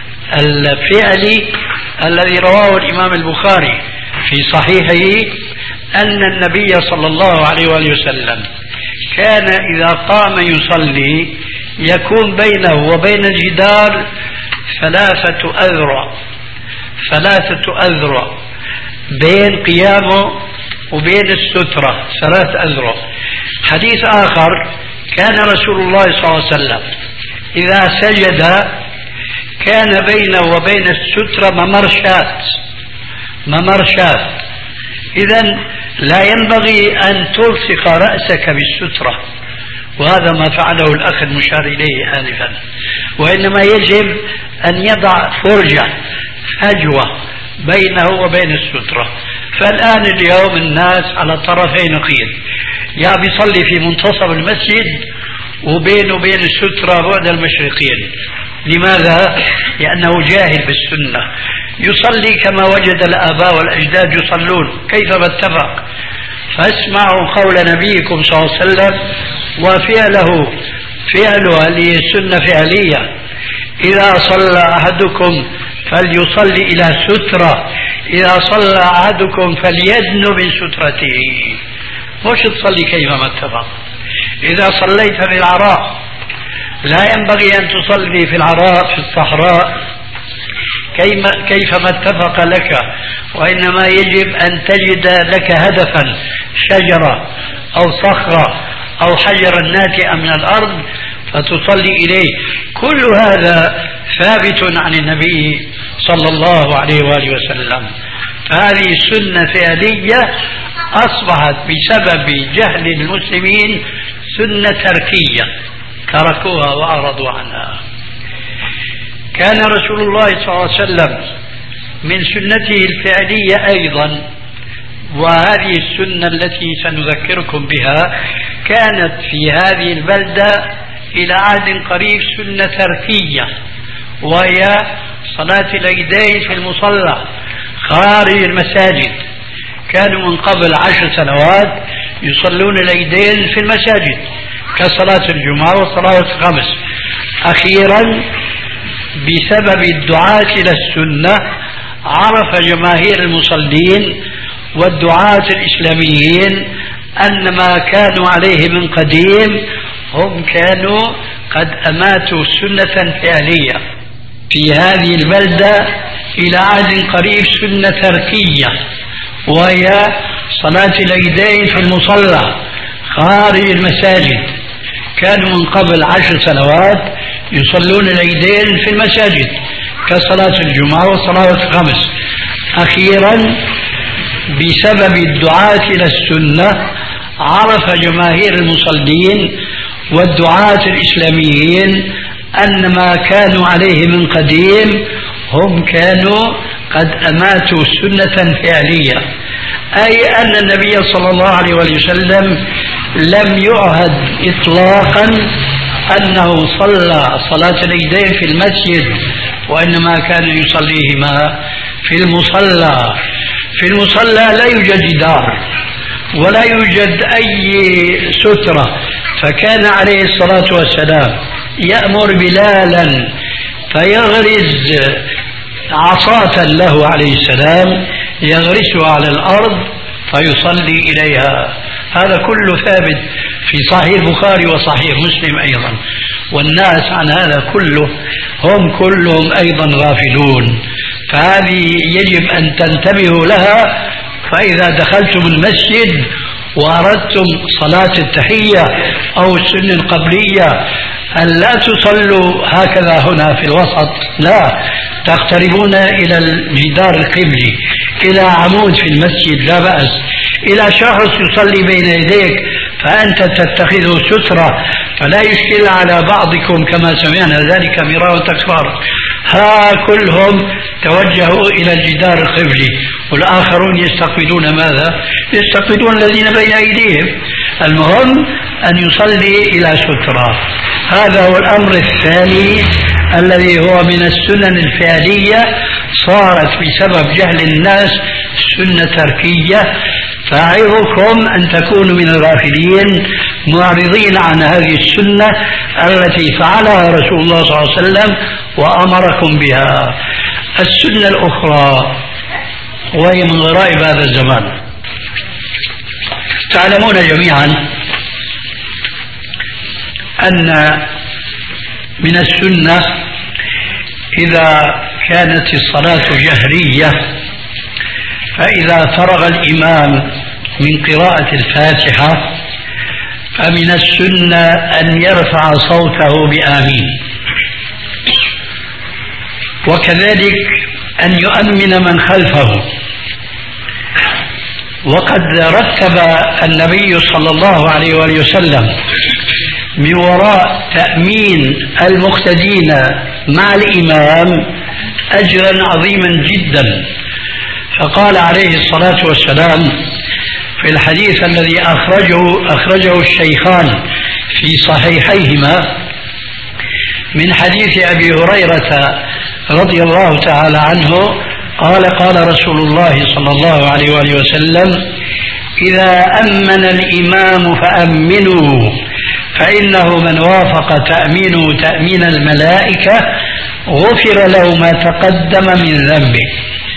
الفعلي الذي رواه الإمام البخاري في صحيحه أن النبي صلى الله عليه وآله وسلم كان إذا قام يصلي يكون بينه وبين الجدار ثلاثة أذرع، ثلاثة أذرع بين قيامه وبين السترة، ثلاث أذرع. حديث آخر كان رسول الله صلى الله عليه وسلم إذا سجد كان بينه وبين السترة ممرشات، ممرشات. إذن لا ينبغي أن تلصق رأسك بالسترة، وهذا ما فعله الأخ المشار إليه آنفا، وإنما يجب أن يضع فرجة، فجوة بينه وبين السترة. فالآن اليوم الناس على طرفي نقيض، يا بيصلي في منتصف المسجد وبينه وبين السترة بعد المشرقين. لماذا؟ لأنه جاهل بالسنة، يصلي كما وجد الآباء والأجداد يصلون كيفما اتفق. فاسمعوا قول نبيكم صلى الله عليه وسلم وفعله، فعله اللي هي السنة فعلية: إذا صلى أحدكم فليصلي إلى سترة، إذا صلى أحدكم فليدن من سترته. مش تصلي كيفما اتفق. إذا صليت في العراء لا ينبغي أن تصلي في العراء في الصحراء كيفما اتفق لك، وإنما يجب أن تجد لك هدفا، شجرة أو صخرة أو حجرا ناتئا من الأرض فتصلي إليه. كل هذا ثابت عن النبي صلى الله عليه وآله وسلم. فهذه سنة فعلية أصبحت بسبب جهل المسلمين سنة تركية، تركوها وأعرضوا عنها. كان رسول الله صلى الله عليه وسلم من سنته الفعلية أيضا، وهذه السنة التي سنذكركم بها كانت في هذه البلدة إلى عهد قريب سنة تركية، وهي صلاة العيدين في المصلى خارج المساجد. كانوا من قبل عشر سنوات يصلون العيدين في المساجد كصلاة الجمعة وصلاة الخمس. أخيرا بسبب الدعاة إلى السنة عرف جماهير المصلين والدعاة الإسلاميين أن ما كانوا عليه من قديم هم كانوا قد أماتوا سنة فعلية. في هذه البلدة إلى عهد قريب سنة تركية، وهي صلاة العيدين في المصلى خارج المساجد. كانوا من قبل عشر سنوات يصلون العيدين في المساجد كصلاة الجمعة وصلاة الخمس. أخيرا بسبب الدعاة إلى السنة عرف جماهير المصلين والدعاة الإسلاميين أن ما كانوا عليه من قديم هم كانوا قد أماتوا سنة فعلية، أي أن النبي صلى الله عليه وسلم لم يعهد إطلاقا أنه صلى صلاة العيدين في المسجد، وإنما كان يصليهما في المصلى. في المصلى لا يوجد جدار ولا يوجد أي سترة، فكان عليه الصلاة والسلام يأمر بلالا فيغرز عصاة له عليه السلام يغرسها على الأرض فيصلي إليها. هذا كله ثابت في صحيح البخاري وصحيح مسلم أيضا، والناس عن هذا كله هم كلهم أيضا غافلون. فهذه يجب أن تنتبهوا لها. فإذا دخلتم المسجد وأردتم صلاة التحية أو السنة القبلية أن لا تصلوا هكذا هنا في الوسط، لا، تقتربون إلى الجدار القبلي، إلى عمود في المسجد لا بأس، إلى شخص يصلي بين يديك فأنت تتخذه سترة فلا يشكل على بعضكم كما سمعنا ذلك مرارا تكرارا. ها كلهم توجهوا إلى الجدار القبلي والآخرون يستقبلون ماذا؟ يستقبلون الذين بين أيديهم. المهم أن يصلي إلى سترة. هذا هو الأمر الثاني الذي هو من السنن الفعلية، صارت بسبب جهل الناس سنة تركية، فأعظكم أن تكونوا من الغافلين معرضين عن هذه السنة التي فعلها رسول الله صلى الله عليه وسلم وأمركم بها. السنة الأخرى وهي من غرائب هذا الزمان. تعلمون جميعا أن من السنة إذا كانت الصلاة جهرية فإذا فرغ الإمام من قراءة الفاتحة فمن السنة أن يرفع صوته بآمين، وكذلك أن يؤمن من خلفه. وقد رتب النبي صلى الله عليه وآله وسلم من وراء تأمين المقتدين مع الإمام أجرا عظيما جدا، فقال عليه الصلاة والسلام في الحديث الذي أخرجه, أخرجه الشيخان في صحيحيهما من حديث أبي هريرة رضي الله تعالى عنه قال قال رسول الله صلى الله عليه وآله وسلم: إذا أمن الإمام فأمنوا، فإنه من وافق تأمينه تأمين الملائكة غفر له ما تقدم من ذنبه.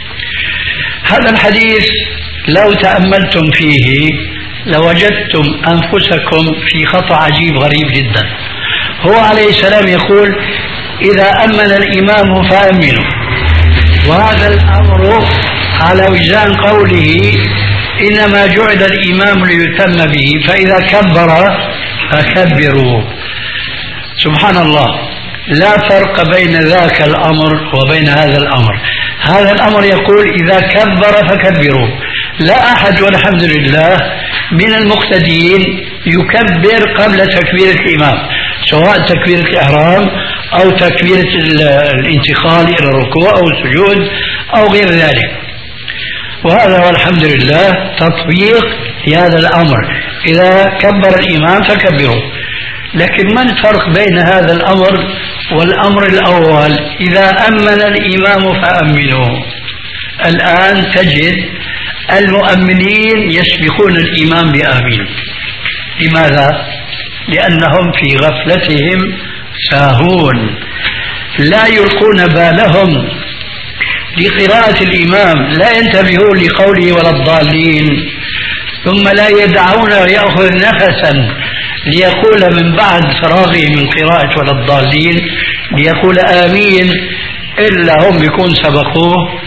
هذا الحديث لو تأملتم فيه لوجدتم أنفسكم في خطأ عجيب غريب جدا. هو عليه السلام يقول: إذا أمن الإمام فأمنوا، وهذا الأمر على وزان قوله: إنما جعل الإمام ليتم به، فإذا كبر فكبروا. سبحان الله، لا فرق بين ذاك الأمر وبين هذا الأمر. هذا الأمر يقول: إذا كبر فكبروا. لا أحد والحمد لله من المقتدين يكبر قبل تكبيرة الإمام، سواء تكبيرة الإحرام أو تكبيرة الانتقال إلى الركوع أو السجود أو غير ذلك. وهذا والحمد لله تطبيق لهذا الأمر: إذا كبر الإمام فكبروا. لكن ما الفرق بين هذا الأمر والأمر الأول: إذا أمن الإمام فأمنوا؟ الآن تجد المؤمنين يسبقون الإمام بآمين. لماذا؟ لأنهم في غفلتهم ساهون، لا يلقون بالهم لقراءة الإمام، لا ينتبهون لقوله ولا الضالين، ثم لا يدعون يأخذ نفسا ليقول من بعد فراغه من قراءة ولا الضالين ليقول آمين، إلا هم بيكون سبقوه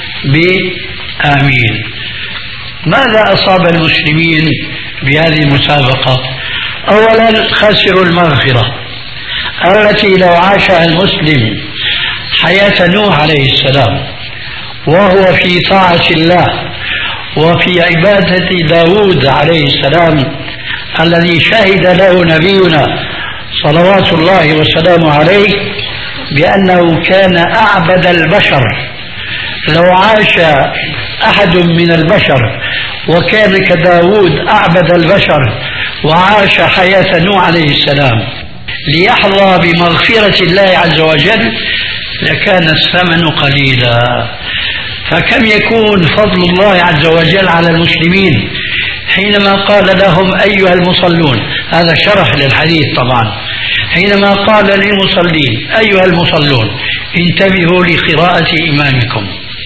بآمين. ماذا أصاب المسلمين بهذه المسابقة؟ أولا خسروا المغفرة التي لو عاشها المسلم حياة نوح عليه السلام وهو في طاعة الله وفي عبادة داود عليه السلام الذي شهد له نبينا صلوات الله وسلامه عليه بأنه كان أعبد البشر. لو عاش أحد من البشر وكان كداود أعبد البشر وعاش حياة نوح عليه السلام ليحظى بمغفرة الله عز وجل لكان الثمن قليلا. فكم يكون فضل الله عز وجل على المسلمين حينما قال لهم أيها المصلون، هذا شرح للحديث طبعا، حينما قال للمصلين أيها المصلون انتبهوا لقراءة إمامكم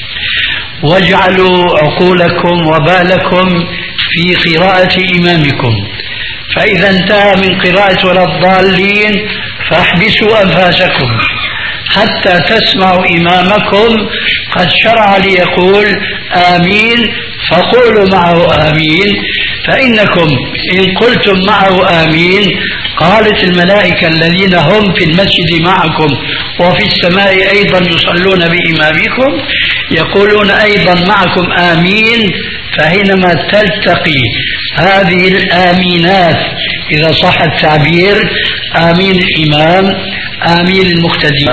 واجعلوا عقولكم وبالكم في قراءة إمامكم، فإذا انتهى من قراءة ولا الضالين فاحبسوا أنفاسكم حتى تسمعوا إمامكم قد شرع ليقول آمين فقولوا معه آمين، فإنكم إن قلتم معه آمين قالت الملائكة الذين هم في المسجد معكم وفي السماء أيضا يصلون بإمامكم يقولون أيضا معكم آمين. فحينما تلتقي هذه الآمينات إذا صح التعبير آمين الإمام آمين المقتدي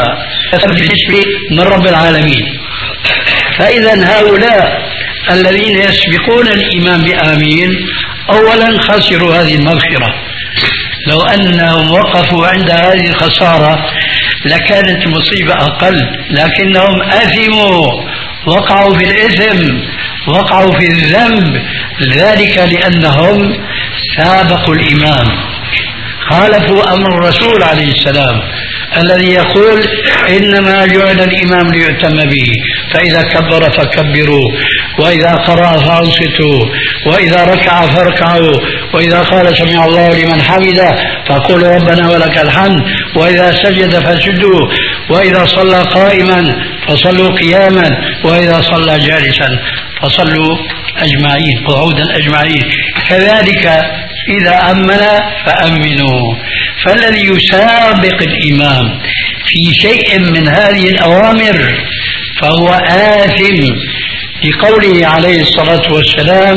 من رب العالمين. فإذا هؤلاء الذين يسبقون الإمام بآمين أولا خسروا هذه المغفرة. لو أنهم وقفوا عند هذه الخسارة لكانت مصيبة أقل، لكنهم أثموا وقعوا في الإثم وقعوا في الذنب، ذلك لأنهم سابقوا الإمام، خالفوا أمر الرسول عليه السلام الذي يقول إنما جعل الإمام ليؤتم به، فإذا كبر فكبروا، وإذا قرأ فأنصتوا، وإذا ركع فاركعوا، وإذا قال سمع الله لمن حمده فقولوا ربنا ولك الحمد، وإذا سجد فسجدوا، وإذا صلى قائما فصلوا قياما، وإذا صلى جالسا فصلوا أجمعين قعودا أجمعين. كذلك إذا أمن فأمنوا. فالذي يسابق الإمام في شيء من هذه الأوامر فهو آثم، لقوله عليه الصلاة والسلام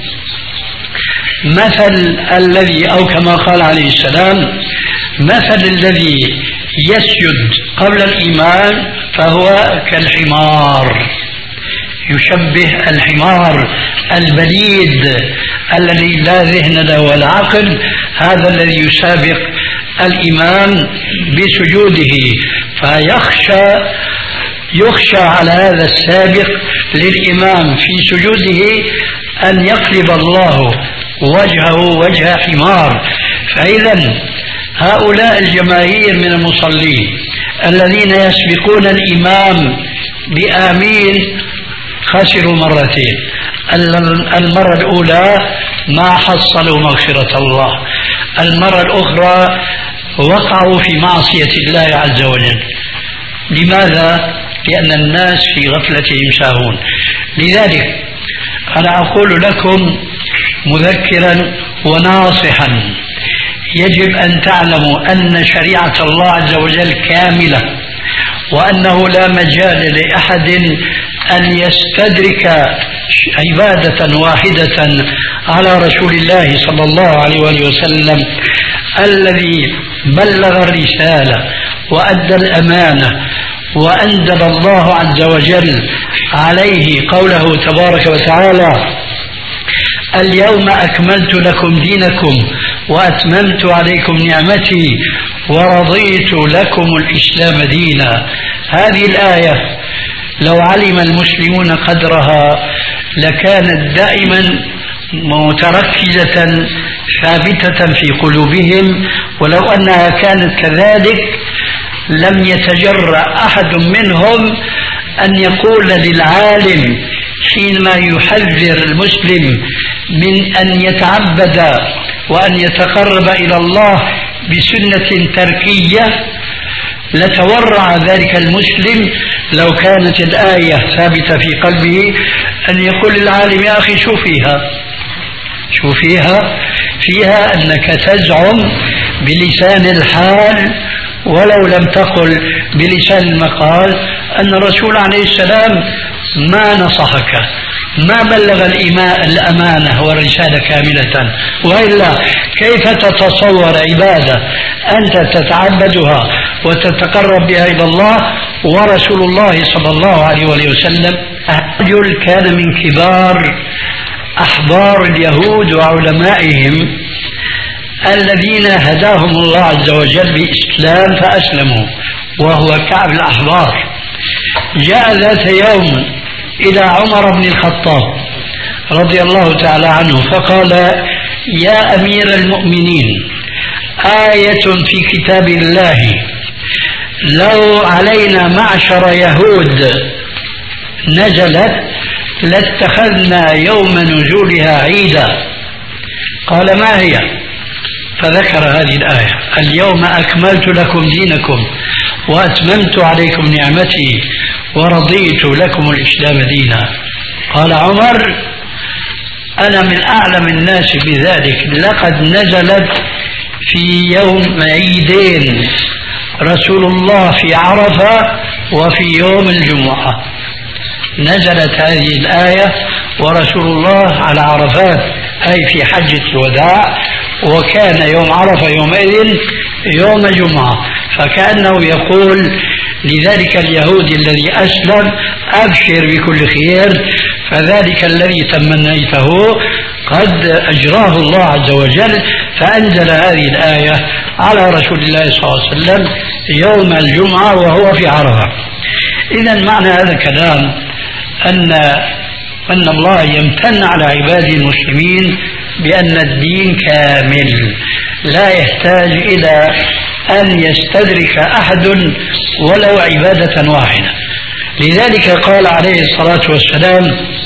مثل الذي، أو كما قال عليه السلام مثل الذي يسجد قبل الإمام فهو كالحمار، يشبه الحمار البليد الذي لا ذهن له ولا عقل، هذا الذي يسابق الإمام بسجوده، فيخشى يخشى على هذا السابق للإمام في سجوده أن يقلب الله وجهه وجه حمار. فإذا هؤلاء الجماهير من المصلين الذين يسبقون الإمام بآمين خسروا مرتين. المرة الأولى ما حصلوا مغفرة الله، المرة الأخرى وقعوا في معصية الله عز وجل. لماذا؟ لأن الناس في غفلتهم ساهون. لذلك أنا أقول لكم مذكرا وناصحا، يجب أن تعلموا أن شريعة الله عز وجل كاملة، وأنه لا مجال لأحد أن يستدرك عبادة واحدة على رسول الله صلى الله عليه وآله وسلم الذي بلغ الرسالة وأدى الأمانة وأنزل الله عز وجل عليه قوله تبارك وتعالى اليوم أكملت لكم دينكم وأتممت عليكم نعمتي ورضيت لكم الإسلام دينا. هذه الآية لو علم المسلمون قدرها لكانت دائما متركزة ثابتة في قلوبهم، ولو أنها كانت كذلك لم يتجرأ أحد منهم أن يقول للعالم حينما يحذر المسلم من أن يتعبد وأن يتقرب إلى الله بسنة تركية، لتورع ذلك المسلم لو كانت الآية ثابتة في قلبه أن يقول للعالم يا أخي شو فيها شو فيها فيها أنك تزعم بلسان الحال ولو لم تقل بلسان المقال أن الرسول عليه السلام ما نصحك، ما بلغ الأمانة والرسالة كاملة، وإلا كيف تتصور عبادة أنت تتعبدها وتتقرب بها إلى الله ورسول الله صلى الله عليه وسلم رجل كان من كبار أحبار اليهود وعلمائهم الذين هداهم الله عز وجل بإسلام فأسلموا، وهو كعب الأحبار. جاء ذات يوم إلى عمر بن الخطاب رضي الله تعالى عنه فقال يا أمير المؤمنين آية في كتاب الله لو علينا معشر يهود نزلت لاتخذنا يوم نزولها عيدا. قال ما هي؟ فذكر هذه الآية اليوم أكملت لكم دينكم وأتممت عليكم نعمتي ورضيت لكم الإسلام دينا. قال عمر أنا من أعلم الناس بذلك، لقد نزلت في يوم عيدين، رسول الله في عرفة وفي يوم الجمعة نزلت هذه الآية ورسول الله على عرفات أي في حجة الوداع، وكان يوم عرفة يومئذ يوم جمعة، فكأنه يقول لذلك اليهودي الذي أسلم أبشر بكل خير، فذلك الذي تمنيته قد أجراه الله عز وجل فأنزل هذه الآية على رسول الله صلى الله عليه وسلم يوم الجمعة وهو في عرفة. إذا معنى هذا الكلام أن أن الله يمتن على عباده المسلمين بأن الدين كامل لا يحتاج إلى أن يستدرك أحد ولو عبادة واحدة. لذلك قال عليه الصلاة والسلام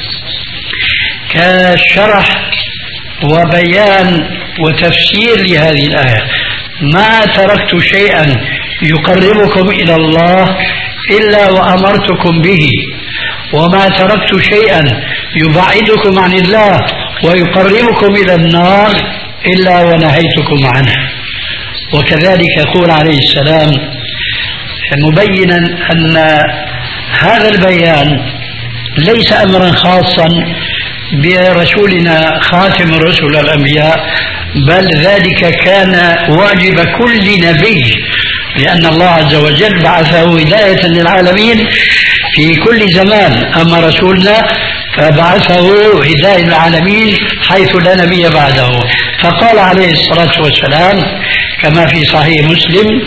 كشرح وبيان وتفسير لهذه الآية: ما تركت شيئا يقربكم إلى الله إلا وأمرتكم به، وما تركت شيئا يبعدكم عن الله ويقربكم إلى النار إلا ونهيتكم عنه. وكذلك يقول عليه السلام مبينا أن هذا البيان ليس أمرا خاصا برسولنا خاتم الرسل الأنبياء، بل ذلك كان واجب كل نبي، لأن الله عز وجل بعثه هداية للعالمين في كل زمان. أما رسولنا فبعثه هداية للعالمين حيث لا نبي بعده. فقال عليه الصلاة والسلام كما في صحيح مسلم: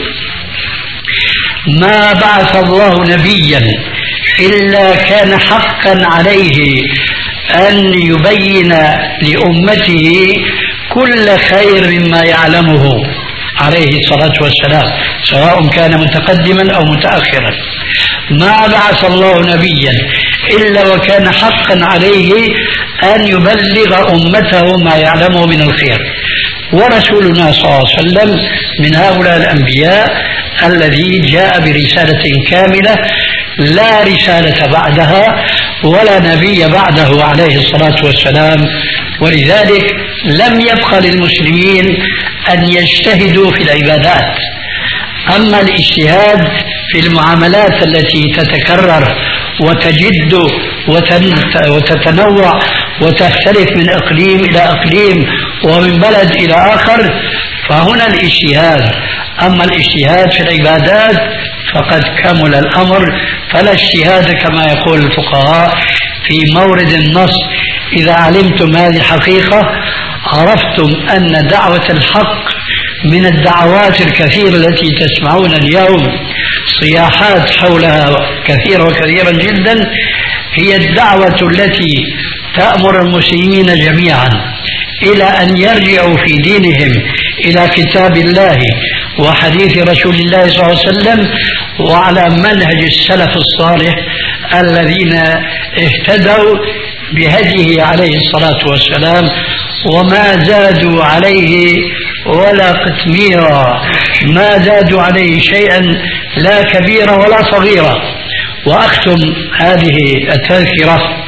ما بعث الله نبيا إلا كان حقا عليه أن يبين لأمته كل خير مما يعلمه عليه الصلاة والسلام، سواء كان متقدما أو متأخرا. ما بعث الله نبيا إلا وكان حقا عليه أن يبلغ أمته ما يعلمه من الخير. ورسولنا صلى الله عليه وسلم من هؤلاء الأنبياء الذي جاء برسالة كاملة لا رسالة بعدها ولا نبي بعده عليه الصلاة والسلام. ولذلك لم يبق للمسلمين أن يجتهدوا في العبادات. أما الاجتهاد في المعاملات التي تتكرر وتجد وتتنوع وتختلف من إقليم إلى إقليم ومن بلد إلى آخر فهنا الاجتهاد. أما الاجتهاد في العبادات فقد كمل الأمر، فلا اجتهاد كما يقول الفقهاء في مورد النص. إذا علمتم هذه الحقيقة عرفتم أن دعوة الحق من الدعوات الكثيرة التي تسمعون اليوم صياحات حولها كثيرة وكثيرا جدا، هي الدعوة التي تأمر المسلمين جميعا إلى أن يرجعوا في دينهم إلى كتاب الله وحديث رسول الله صلى الله عليه وسلم وعلى منهج السلف الصالح الذين اهتدوا بهديه عليه الصلاة والسلام وما زادوا عليه ولا قتميرا، ما زادوا عليه شيئا لا كبيرا ولا صغيرا. وأختم هذه التذكرة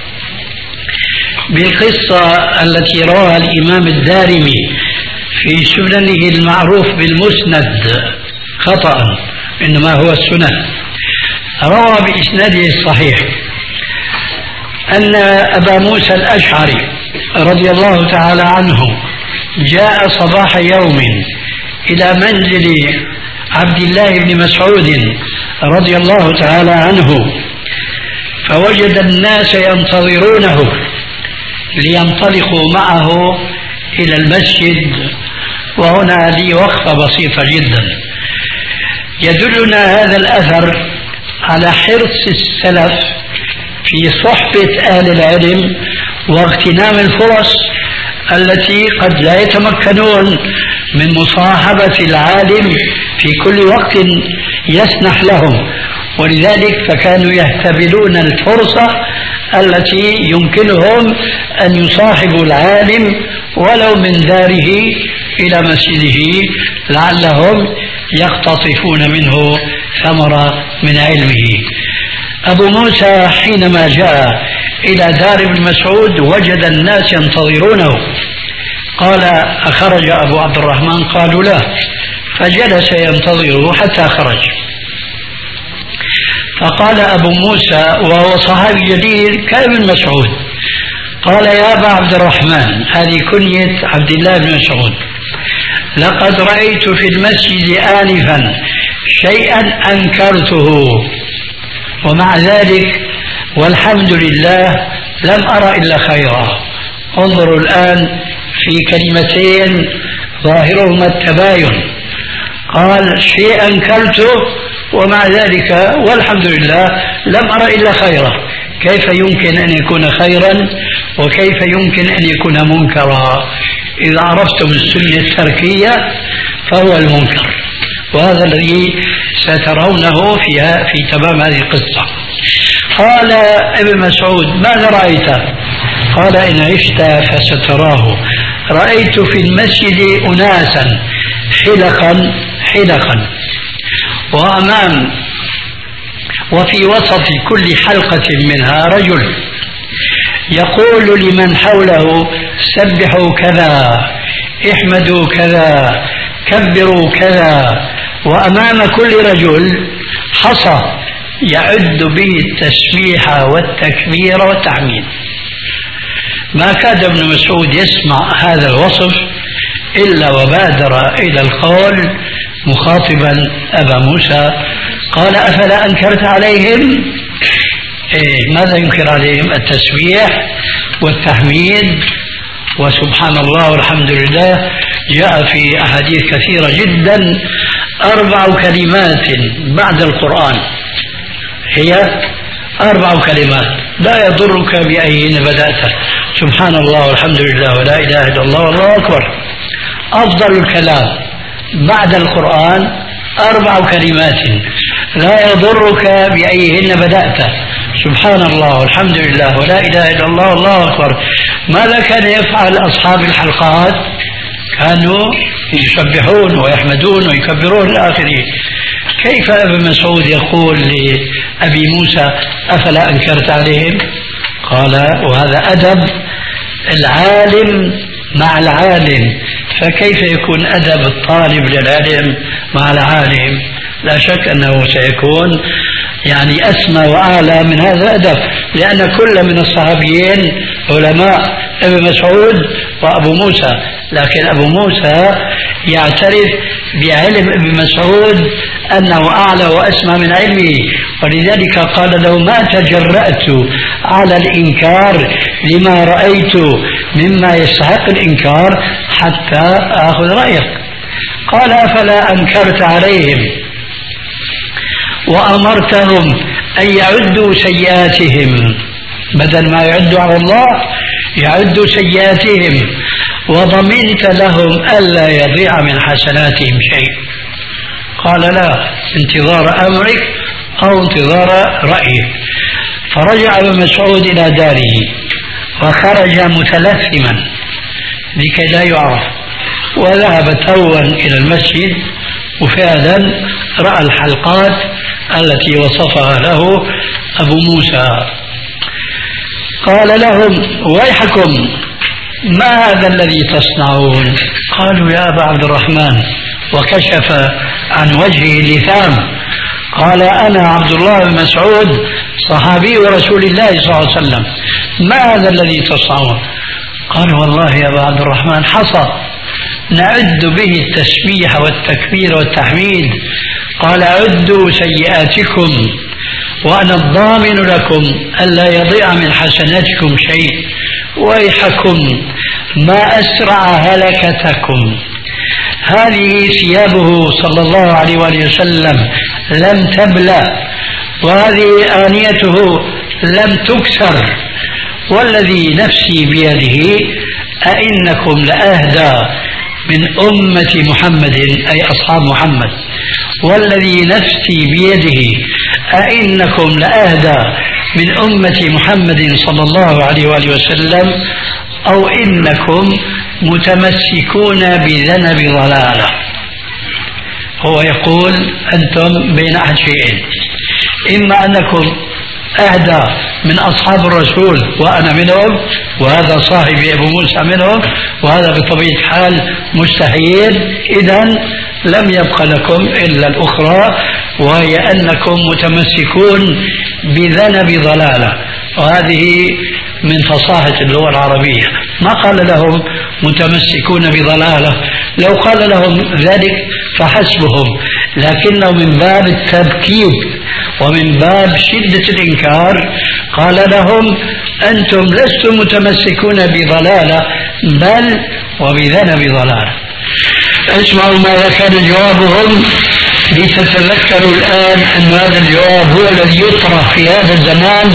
بالقصة التي رواها الإمام الدارمي في سننه المعروف بالمسند خطأ، إنما هو السنن. روى بإسناده الصحيح أن أبا موسى الأشعري رضي الله تعالى عنه جاء صباح يوم إلى منزل عبد الله بن مسعود رضي الله تعالى عنه، فوجد الناس ينتظرونه لينطلقوا معه إلى المسجد. وهنا لي وقفة بسيطة جدا يدلنا هذا الأثر على حرص السلف في صحبة أهل العلم واغتنام الفرص التي قد لا يتمكنون من مصاحبة العالم في كل وقت يسنح لهم، ولذلك فكانوا يهتبلون الفرصة التي يمكنهم أن يصاحبوا العالم ولو من داره إلى مسجده لعلهم يقتطفون منه ثمرة من علمه. أبو موسى حينما جاء إلى دار ابن مسعود وجد الناس ينتظرونه. قال: أخرج أبو عبد الرحمن؟ قالوا لا. فجلس ينتظره حتى خرج. فقال أبو موسى وهو صحابي جليل كابن مسعود، قال: يا أبا عبد الرحمن، هذه كنية عبد الله بن مسعود، لقد رأيت في المسجد آنفا شيئا أنكرته، ومع ذلك والحمد لله لم أرى إلا خيرا. انظروا الآن في كلمتين ظاهرهما التباين، قال: شيء أنكرته ومع ذلك والحمد لله لم أرى إلا خيرا. كيف يمكن أن يكون خيرا وكيف يمكن أن يكون منكرا؟ إذا عرفتم السنة التركية فهو المنكر، وهذا الذي سترونه في في تمام هذه القصة. قال ابن مسعود: ماذا رأيت؟ قال: إن عشت فستراه. رأيت في المسجد أناسا حلقا حلقا، وأمام وفي وسط كل حلقة منها رجل يقول لمن حوله: سبحوا كذا، احمدوا كذا، كبروا كذا. وأمام كل رجل حصى يعد به التسبيح والتكبير والتحميد. ما كاد ابن مسعود يسمع هذا الوصف إلا وبادر إلى القول مخاطبا أبا موسى، قال: أفلا أنكرت عليهم؟ إيه، ماذا ينكر عليهم؟ التسبيح والتحميد وسبحان الله والحمد لله. جاء في أحاديث كثيرة جدا أربع كلمات بعد القرآن، هي أربع كلمات لا يضرك بأيهن بدأت: سبحان الله والحمد لله ولا إله إلا الله والله أكبر. أفضل الكلام بعد القرآن أربع كلمات لا يضرك بأيهن بدأت: سبحان الله والحمد لله ولا إله إلا الله والله أكبر. ماذا كان يفعل أصحاب الحلقات؟ كانوا يسبحون ويحمدون ويكبرون إلى آخره. كيف ابن مسعود يقول لأبي موسى: أفلا أنكرت عليهم؟ قال: وهذا أدب العالم مع العالم، فكيف يكون أدب الطالب للعلم مع العالم؟ لا شك أنه سيكون يعني أسمى وأعلى من هذا الأدب، لأن كل من الصحابيين علماء، ابن مسعود وأبو موسى، لكن أبو موسى يعترف بعلم ابن مسعود أنه أعلى وأسمى من علمه، ولذلك قال له: ما تجرأت على الإنكار لما رأيت مما يستحق الإنكار حتى آخذ رأيك. قال: أفلا أنكرت عليهم وأمرتهم أن يعدوا سيئاتهم، بدل ما يعدوا على الله يعدوا سيئاتهم، وضمنت لهم ألا يضيع من حسناتهم شيء؟ قال: لا، انتظار أمرك أو انتظار رأيك. فرجع ابن مسعود إلى داره وخرج متلثما لكي لا يعرف، وذهب توا إلى المسجد، وفعلا رأى الحلقات التي وصفها له أبو موسى. قال لهم: ويحكم، ما هذا الذي تصنعون؟ قالوا: يا أبا عبد الرحمن، وكشف عن وجهه اللثام. قال: أنا عبد الله بن مسعود صحابي رسول الله صلى الله عليه وسلم، ما هذا الذي تصنعون؟ قال: والله يا أبا عبد الرحمن حصى نعد به التسبيح والتكبير والتحميد. قال: عدوا سيئاتكم وأنا الضامن لكم ألا يضيع من حسناتكم شيء. ويحكم، ما أسرع هلكتكم. هذه ثيابه صلى الله عليه وآله وسلم لم تبلى، وهذه آنيته لم تكسر، والذي نفسي بيده أئنكم لأهدى من أمة محمد، أي أصحاب محمد، والذي نفسي بيده أئنكم لأهدى من أمة محمد صلى الله عليه وآله وسلم، أو إنكم متمسكون بذنب ضلالة. هو يقول: أنتم بين أحد شيئين، إما أنكم أهدى من أصحاب الرسول وأنا منهم، وهذا صاحبي أبو موسى منهم، وهذا بطبيعة الحال مستحيل، إذن لم يبق لكم إلا الأخرى، وهي أنكم متمسكون بذنب ضلالة. وهذه من فصاحة اللغة العربية. ما قال لهم متمسكون بضلالة، لو قال لهم ذلك فحسبهم، لكنه من باب التبكير ومن باب شدة الإنكار قال لهم: أنتم لستم متمسكون بضلالة، بل وبذنب ضلالة. اسمعوا ماذا كان جوابهم لتتذكروا الآن أن هذا الجواب هو الذي يطرح في هذا الزمان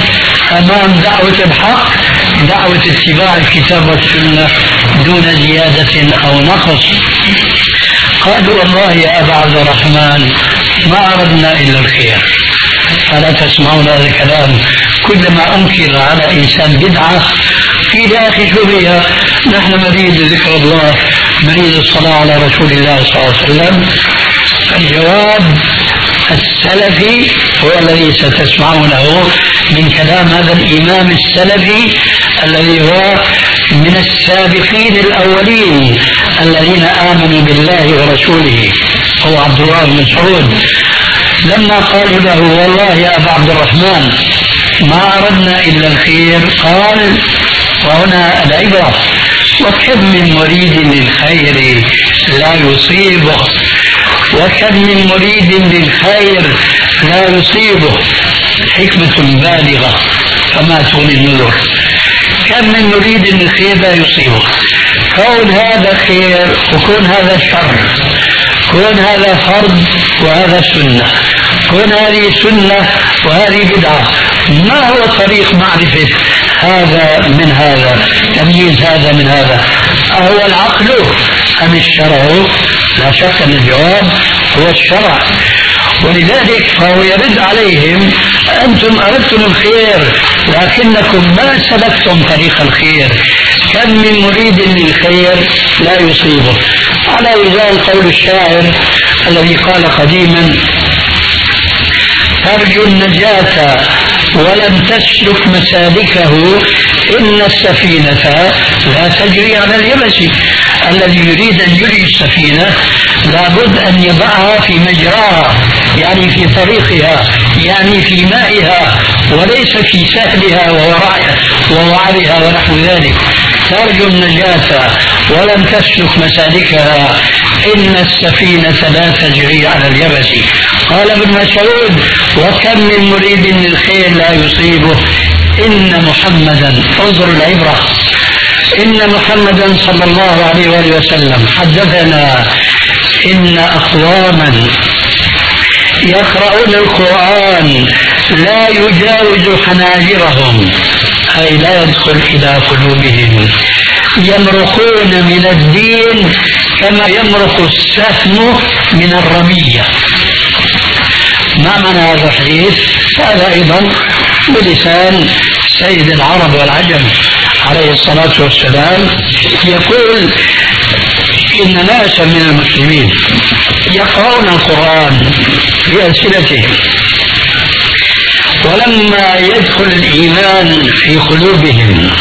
أمام دعوة الحق دعوة اتباع الكتاب والسنة دون زيادة أو نقص. قالوا والله يا أبا عبد الرحمن ما أردنا إلا الخير. ألا تسمعون هذا الكلام؟ كلما أنكر على إنسان بدعة قيل يا أخي شو هي؟ نحن نريد ذكر الله، نريد الصلاة على رسول الله صلى الله عليه وسلم. الجواب السلفي هو الذي ستسمعونه من كلام هذا الإمام السلفي الذي هو من السابقين الأولين الذين آمنوا بالله ورسوله، هو عبد الله بن مسعود. لما قالوا له والله يا أبا عبد الرحمن ما أردنا إلا الخير، قال وهنا العبرة وكم من مريد للخير لا يصيبه، وكم من مريد للخير لا يصيبه، حكمة بالغة فما تغني النذر. كم من مريد للخير لا يصيبه، كون هذا خير وكون هذا شر، كون هذا فرض وهذا سنة، كون هذه سنة وهذه بدعة، ما هو طريق معرفة هذا من هذا، تمييز هذا من هذا؟ أهو العقل أم الشرع؟ لا شك أن الجواب هو الشرع. ولذلك فهو يرد عليهم أنتم أردتم الخير لكنكم ما سلكتم طريق الخير. كم من مريد للخير لا يصيبه. على يزال قول الشاعر الذي قال قديما ترجو النجاة ولم تسلك مسالكه إن السفينة لا تجري على اليبس. الذي يريد أن يجري السفينة لابد أن يضعها في مجراها، يعني في طريقها، يعني في مائها، وليس في سهلها ووعرها ونحو ذلك. ترجو النجاة ولم تسلك مسالكها إن السفينة لا تجري على اليبس. قال ابن مسعود وكم من مريد للخير لا يصيبه. إن محمدا، انظر العبرة، إن محمدا صلى الله عليه وآله وسلم حدثنا إن أقواما يقرؤون القرآن لا يجاوز حناجرهم، أي لا يدخل إلى قلوبهم، يمرقون من الدين كما يمرق السهم من الرمية. ما معنى هذا الحديث؟ هذا أيضا بلسان سيد العرب والعجم عليه الصلاة والسلام، يقول إن ناسا من المسلمين يقرؤون القرآن بألسنتهم ولما يدخل الإيمان في قلوبهم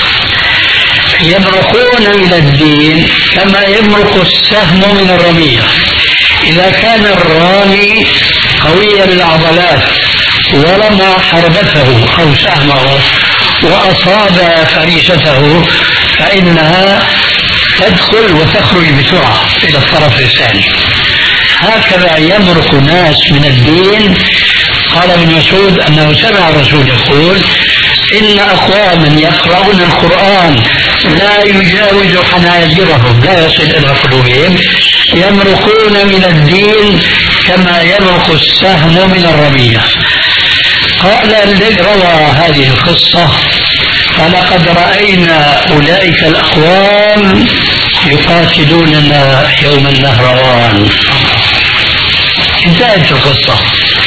يمرقون من الدين كما يمرق السهم من الرمية. إذا كان الرامي قويا العضلات ورمى حربته أو سهمه وأصاب فريسته فإنها تدخل وتخرج بسرعة إلى الطرف الثاني. هكذا يمرق ناس من الدين. قال ابن مسعود أنه سمع الرسول يقول إن أقواما يقرؤون القرآن لا يجاوز حناجرهم، لا يصل إلى قلوبهم، يمرقون من الدين كما يمرق السهم من الرمية. قال الذي روى هذه القصة فلقد رأينا أولئك الأقوام يقاتلوننا يوم النهروان. انتهت القصة.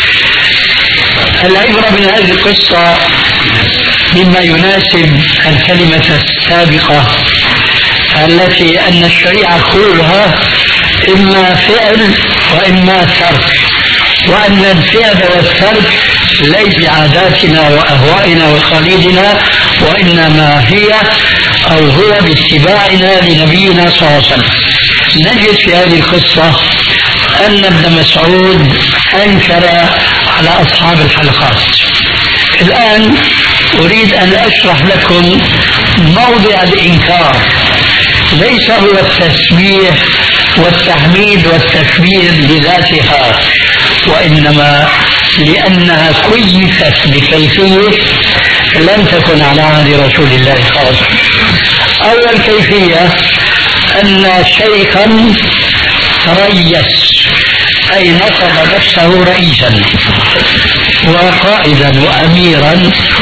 العبرة من هذه القصة مما يناسب الكلمة السابقة التي أن الشريعة كلها إما فعل وإما ترك، وأن الفعل والترك ليس بعاداتنا وأهوائنا وتقاليدنا، وإنما هي أو هو باتباعنا لنبينا صلى الله عليه وسلم. نجد في هذه القصة أن ابن مسعود أنكر على أصحاب الحلقات. الآن أريد أن أشرح لكم موضع الإنكار. ليس هو التسبيح والتحميد والتكبير لذاتها، وإنما لأنها كيفت بكيفية لم تكن على عهد رسول الله صلى الله عليه وسلم. أول كيفية أن شيخا تريس، أي نصب نفسه رئيسا وقائدا وأميرا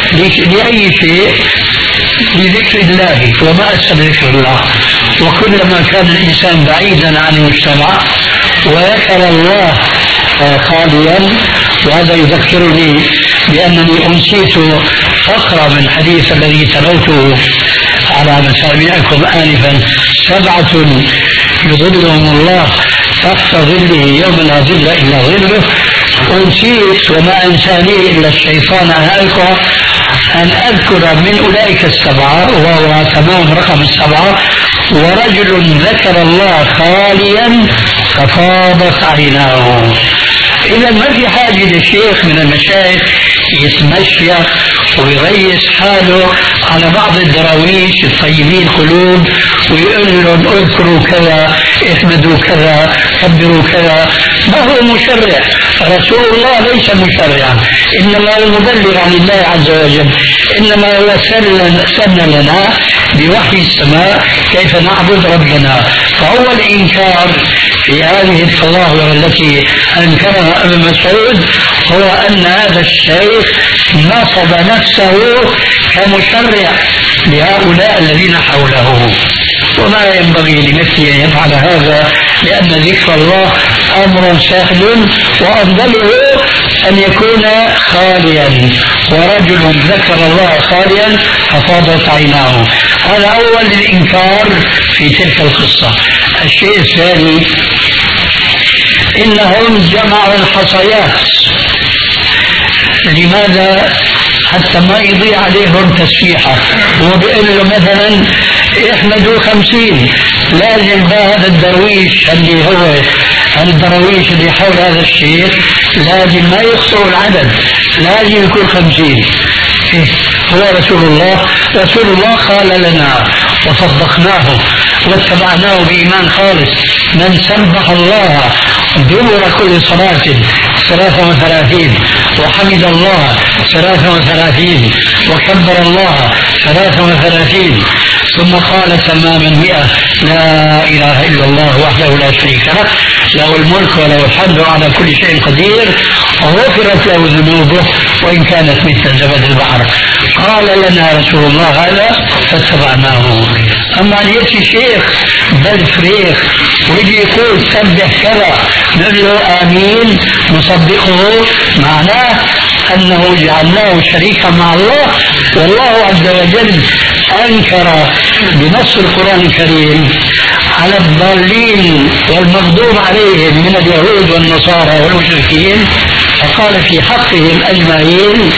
لأي شيء؟ لذكر الله. وما أسهل ذكر الله؟ وكلما كان الإنسان بعيدا عن المجتمع وذكر الله خاليا. وهذا يذكرني بأنني أنسيت فقرة من الحديث الذي تلوته على مسامعكم آنفا: سبعة يظلهم الله تحت ظله يوم لا ظل إلا ظله. أنسيت وما أنساني إلا الشيطان هالك أن أذكر من أولئك السبعة، وهو تمام رقم السبعة: ورجل ذكر الله خاليا ففاضت عيناه. إذا ما في حاجة للشيخ من المشايخ يتمشى ويريس حاله على بعض الدراويش الطيبين قلوب ويقول لهم اذكروا كذا، احمدوا كذا، كبروا كذا. ما هو مشرع، رسول الله ليس مشرعا، انما هو مبلغ عن الله عز وجل، انما هو سن لنا بوحي السماء كيف نعبد ربنا. فهو الانكار في هذه التظاهرة التي انكرها ابن مسعود هو ان هذا الشيخ نصب نفسه كمشرع لهؤلاء الذين حوله، وما ينبغي لمثله ان يفعل هذا، لان ذكر الله امر سهل وافضله ان يكون خاليا. ورجل ذكر الله خاليا ففاضت عيناه. هذا اول الانكار في تلك القصه. الشيء الثاني: انهم جمعوا الحصيات. لماذا؟ حتى ما يضيع عليهم تسبيحه. هو بيقول له مثلا احمدوا خمسين، لازم هذا الدرويش اللي هو الدرويش اللي حول هذا الشيخ لازم ما يخطئوا العدد، لازم يكون خمسين. هو رسول الله، رسول الله قال لنا وصدقناه واتبعناه بإيمان خالص: من سبح الله دبر كل صلاة ثلاثة وثلاثين، وحمد الله ثلاثة وثلاثين، وكبر الله ثلاثة وثلاثين، ثم قال تماما مئة: لا إله إلا الله وحده لا شريك له، له الملك وله الحمد على كل شيء قدير، وغفرت له ذنوبه وإن كانت مثل زبد البحر. قال لنا رسول الله هذا فاتبعناه. أما أن يأتي شيخ بل فريخ ويجي يقول سبح كذا نقول له آمين نصدقه، معناه أنه جعلناه شريكا مع الله. والله عز وجل أنكر بنص القرآن الكريم على الضالين والمغضوب عليهم من اليهود والنصارى والمشركين، فقال في حقهم أجمعين: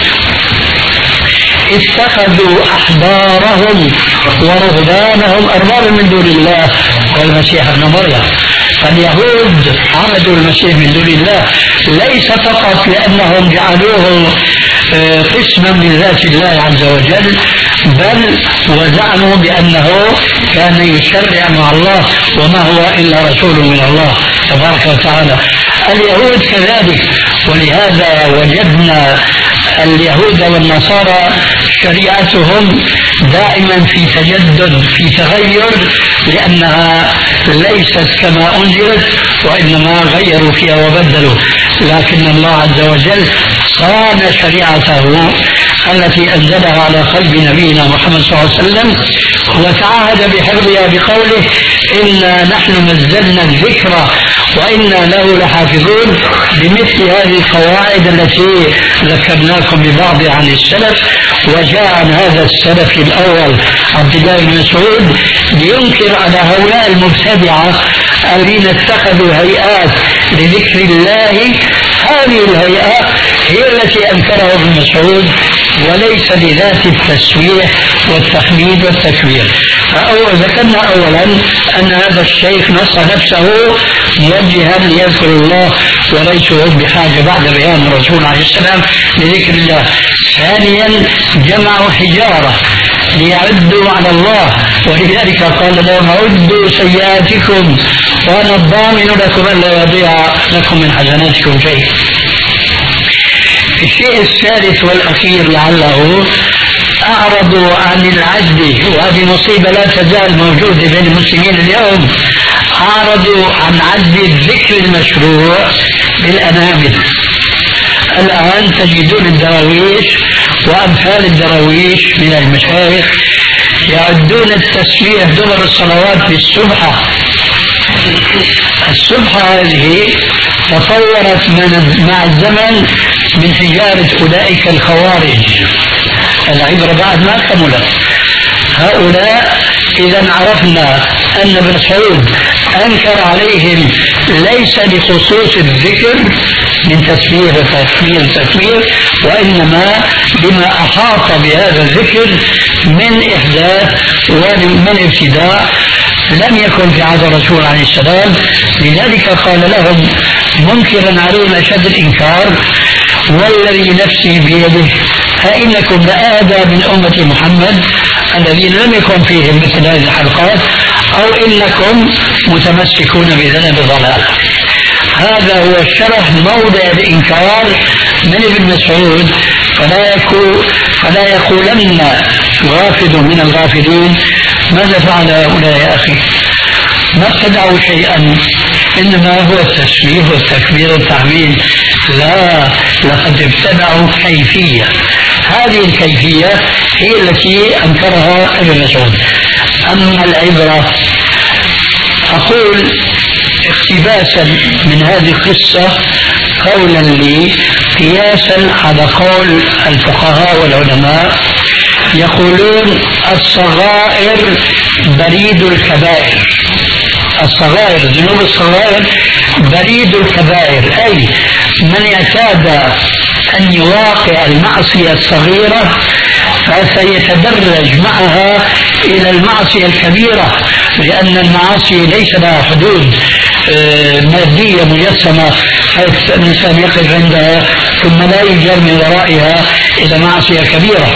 اتخذوا أحبارهم ورهبانهم أربابا من دون الله والمسيح ابن مريم. فاليهود عبدوا المسيح من دون الله ليس فقط لأنهم جعلوه قسما من ذات الله عز وجل، بل وزعموا بأنه كان يشرع مع الله وما هو إلا رسول من الله تبارك وتعالى. اليهود كذلك، ولهذا وجدنا اليهود والنصارى شريعتهم دائما في تجدد في تغير، لأنها ليست كما أنزلت وإنما غيروا فيها وبدلوا. لكن الله عز وجل صان شريعته التي أنزلها على قلب نبينا محمد صلى الله عليه وسلم وتعهد بحفظها بقوله: إنا نحن نزلنا الذكر وإنا له لحافظون، بمثل هذه القواعد التي ذكرناكم ببعض عن السلف. وجاء عن هذا السلف الأول عبد الله بن مسعود لينكر على هؤلاء المبتدعة الذين اتخذوا هيئات لذكر الله. هذه الهيئات هي التي أنكرها ابن مسعود، وليس لذات التسويح والتحميد والتكبير. فأول ذكرنا أولا أن هذا الشيخ نص نفسه موجها ليذكر الله وليس هم بحاجة بعد بيان الرسول عليه السلام لذكر الله. ثانيا جمعوا حجارة ليعدوا على الله، ولذلك قال لهم: عدوا سيئاتكم وأنا الضامن لكم أن لا يضيع لكم من حسناتكم شيء. الشيء الثالث والأخير لعله أعرضوا عن العد، وهذه مصيبة لا تزال موجودة بين المسلمين اليوم. أعرضوا عن عد الذكر المشروع بالأنامل. الآن تجدون الدراويش وأمثال الدراويش من المشايخ يعدون التسبيح دبر الصلوات بالسبحة. السبحة هذه تطورت مع الزمن من حجارة أولئك الخوارج. العبرة بعد ما كملت. هؤلاء إذا عرفنا أن ابن مسعود أنكر عليهم ليس لخصوص الذكر من تسبيح وتكبير وتكبير، وإنما بما أحاط بهذا الذكر من إحداث ومن ابتداء لم يكن في عهد الرسول عليه السلام. لذلك قال لهم منكرا عليهم أشد الإنكار: والذي نفسي بيده أئنكم لآدى من أمة محمد الذين لم يكن فيهم مثل هذه الحلقات، أو إنكم متمسكون بذنب ضلال. هذا هو الشرح موضع الإنكار من ابن مسعود. فلا يكون فلا يقولن غافل من الغافلين: ماذا فعل هؤلاء يا أخي؟ ما ابتدعوا شيئا، إنما هو التسبيح والتكبير والتحميد. لا، لقد ابتدعوا كيفية. هذه الكيفية هي التي أنكرها ابن مسعود. أما العبرة، أقول اقتباسا من هذه القصة قولا لي قياسا على قول الفقهاء والعلماء، يقولون الصغائر بريد الكبائر. الصغائر، ذنوب الصغائر بريد الكبائر، أي من اعتاد أن يواقع المعصية الصغيرة فسيتدرج معها إلى المعصية الكبيرة، لأن المعاصي ليس لها حدود مادية مجسمة حيث الإنسان يقف عندها ثم لا يجر من ورائها إلى معصية كبيرة.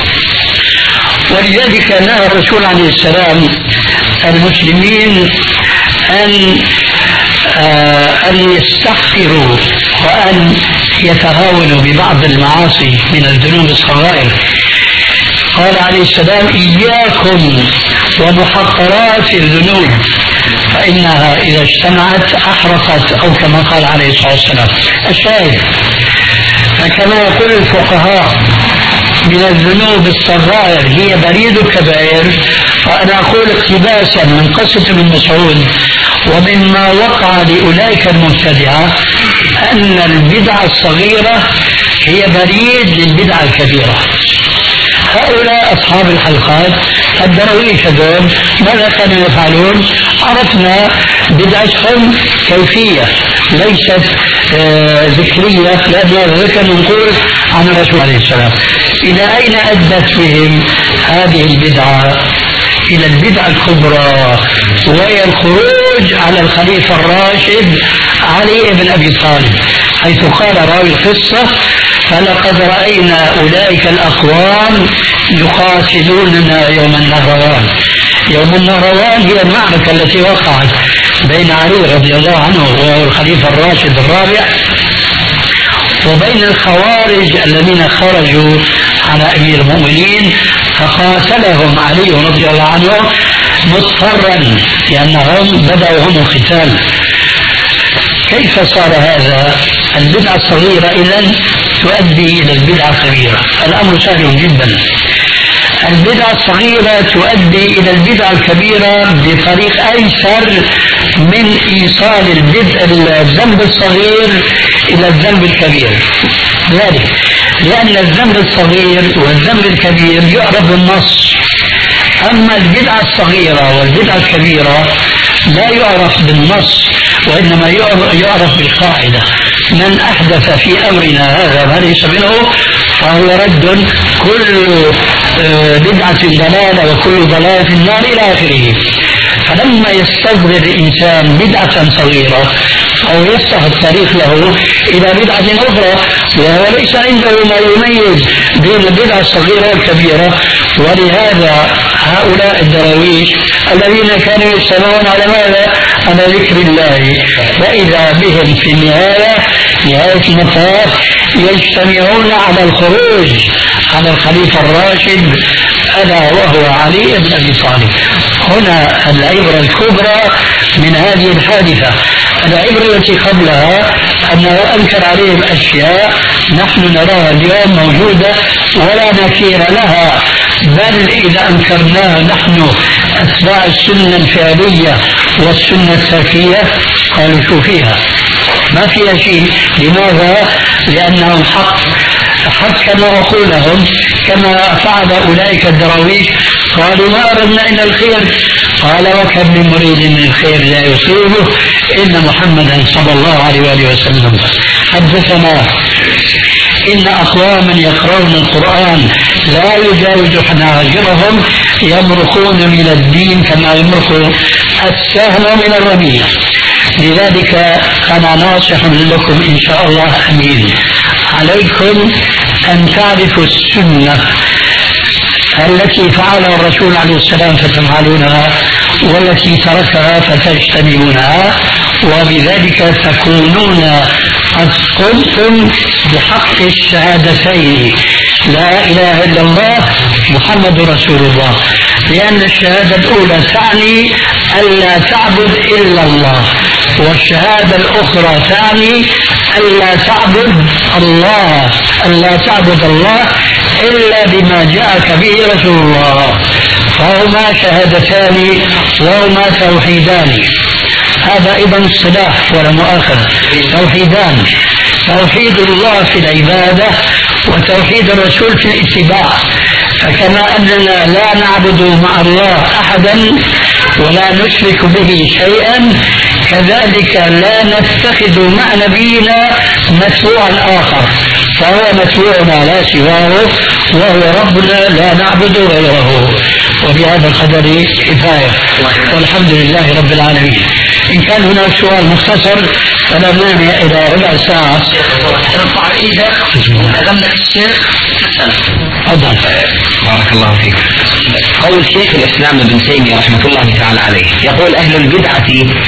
ولذلك نهى الرسول عليه السلام المسلمين أن أن يستغفروا وأن يتهاونوا ببعض المعاصي من الذنوب الصغائر. قال عليه السلام: إياكم ومحقرات الذنوب فإنها إذا اجتمعت أحرقت، أو كما قال عليه الصلاة والسلام. الشاهد، فكما يقول الفقهاء من الذنوب الصغائر هي بريد الكبائر، فأنا أقول اقتباسا من قصة ابن مسعود ومما وقع لأولئك المبتدعة أن البدعة الصغيرة هي بريد للبدعة الكبيرة. هؤلاء أصحاب الحلقات الدرويش هذول ماذا كانوا يفعلون؟ عرفنا بدعتهم كيفية ليست آه ذكرية، لأن ذكر نقول عن الرسول عليه السلام. إلى أين أدت بهم هذه البدعة؟ إلى البدعة الكبرى، وهي الخروج على الخليفة الراشد علي بن أبي طالب، حيث قال راوي القصة: فلقد رأينا أولئك الأقوام يقاتلوننا يوم النهروان. يوم النهروان هي المعركة التي وقعت بين علي رضي الله عنه وهو الخليفة الراشد الرابع وبين الخوارج الذين خرجوا على أمير المؤمنين، فقاتلهم علي رضي الله عنه مضطرا لأنهم بدأوا هم القتال. كيف صار هذا؟ البدعة الصغيرة إذن تؤدي إلى البدعة الكبيرة. الأمر سهل جدا. البدعة الصغيرة تؤدي إلى البدعة الكبيرة بطريق أيسر من إيصال البدع الذنب الصغير إلى الذنب الكبير. ذلك لأن الذنب الصغير والذنب الكبير يعرف بالنص، أما البدعة الصغيرة والبدعة الكبيرة لا يعرف بالنص، وإنما يعرف بالقاعدة: من أحدث في أمرنا هذا ما ليس منه فهو رد، كل بدعة ضلالة وكل ضلالة في النار إلى آخره. فلما يستصغر الإنسان بدعة صغيرة أو يفتح الطريق له إلى بدعة أخرى وهو ليس عنده ما يميز بين البدعة الصغيرة والكبيرة. ولهذا هؤلاء الدراويش الذين كانوا يجتمعون على ماذا؟ على ذكر الله، وإذا بهم في النهاية نهاية المطاف يجتمعون على الخروج على الخليفة الراشد ألا وهو علي بن أبي طالب. هنا العبرة الكبرى من هذه الحادثة. العبرة التي قبلها أنه أنكر عليهم أشياء نحن نراها اليوم موجودة ولا نكير لها، بل إذا أنكرناها نحن أتباع السنة الفعلية والسنة التركية قالوا شو فيها؟ ما فيها شيء. لماذا؟ لأنهم حق حكموا عقولهم كما فعل أولئك الدراويش، قالوا ما أردنا إلا الخير. قال وكم من مريد من الخير لا يصيبه إن محمدا صلى الله عليه وآله وسلم حدثنا إن أقواما يقرؤون القرآن لا يجاوز حناجرهم يمرقون من الدين كما يمرق السهم من الرمية. لذلك أنا ناصح لكم إن شاء الله أمين، عليكم أن تعرفوا السنة التي فعلها الرسول عليه السلام فتفعلونها، والتي تركها فتجتنبونها، وبذلك تكونون قد قمتم بحق الشهادتين لا إله إلا الله محمد رسول الله. لأن الشهادة الأولى تعني ألا تعبد إلا الله، والشهادة الأخرى تعني ألا تعبد الله ألا تعبد الله إلا بما جاءك به رسول الله. فهما شهادتان وهما توحيدان. هذا أيضا الصلاح ولا مؤاخذة، توحيدان: توحيد الله في العبادة وتوحيد الرسول في الاتباع. فكما أننا لا نعبد مع الله أحدا ولا نشرك به شيئا، كذلك لا نتخذ مع نبينا متبوعا آخر، فهو متبوعنا لا سواه وهو ربنا لا نعبد غيره. وبهذا القدر كفاية، والحمد لله رب العالمين. إن كان هناك سؤال مختصر فلا مانع إلى ربع ساعة. ارفع ايدك أمامك الشيخ. تفضل. بارك الله فيك. قول شيخ الإسلام ابن تيمية رحمة الله تعالى عليه يقول أهل البدعة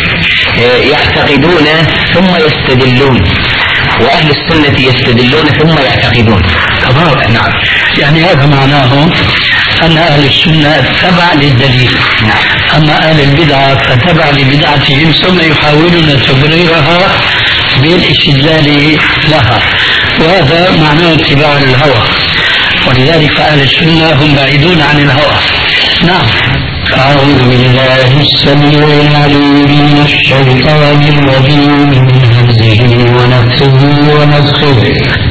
يعتقدون ثم يستدلون، وأهل السنة يستدلون ثم يعتقدون. تمام. نعم. يعني هذا معناه أن أهل السنة تبع للدليل، أما أهل البدعة فتبع لبدعتهم ثم يحاولون تبريرها بالاستدلال لها، وهذا معناه اتباع الهوى. ولذلك فأهل السنة هم بعيدون عن الهوى. نعم. أعوذ بالله السميع العليم من الشيطان الرجيم من همزه ونفسه ونفخه.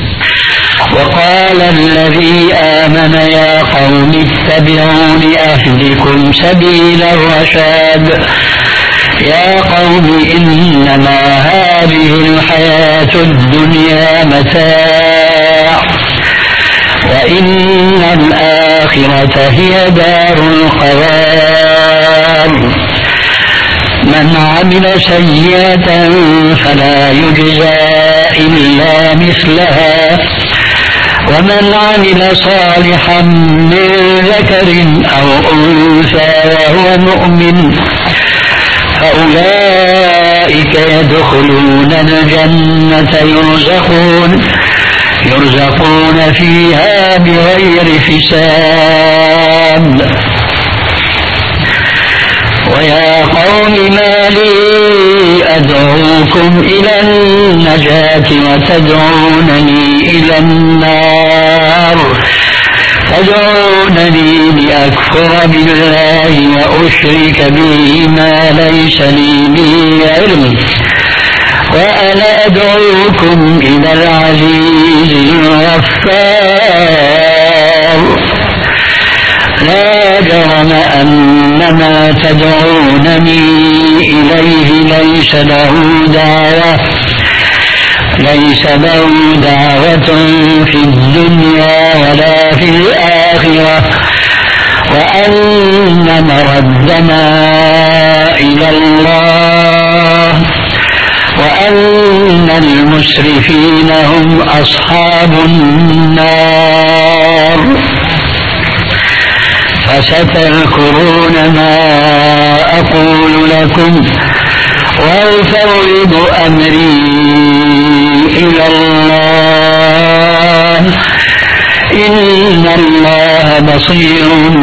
وقال الذي آمن يا قوم اتبعون أهدكم سبيل الرشاد. يا قوم إنما هذه الحياة الدنيا متاع وإن الآخرة هي دار القرار. من عمل سيئة فلا يجزى إلا مثلها ومن عمل صالحا من ذكر أو أنثى وهو مؤمن فأولئك يدخلون الجنة يرزقون يرزقون فيها بغير حساب. ويا قوم ما لي أدعوكم إلى النجاة وتدعونني إلى النار تدعونني لأكفر بالله وأشرك به ما ليس لي به علم وأنا أدعوكم إلى العزيز الغفار. لا جرم أن ما تدعونني إليه ليس له دعوة ليس له دعوة في الدنيا ولا في الآخرة وأن مردنا إلى الله وأن المسرفين هم أصحاب النار. فستذكرون ما أقول لكم وأفوض أمري إلى الله إن الله بصير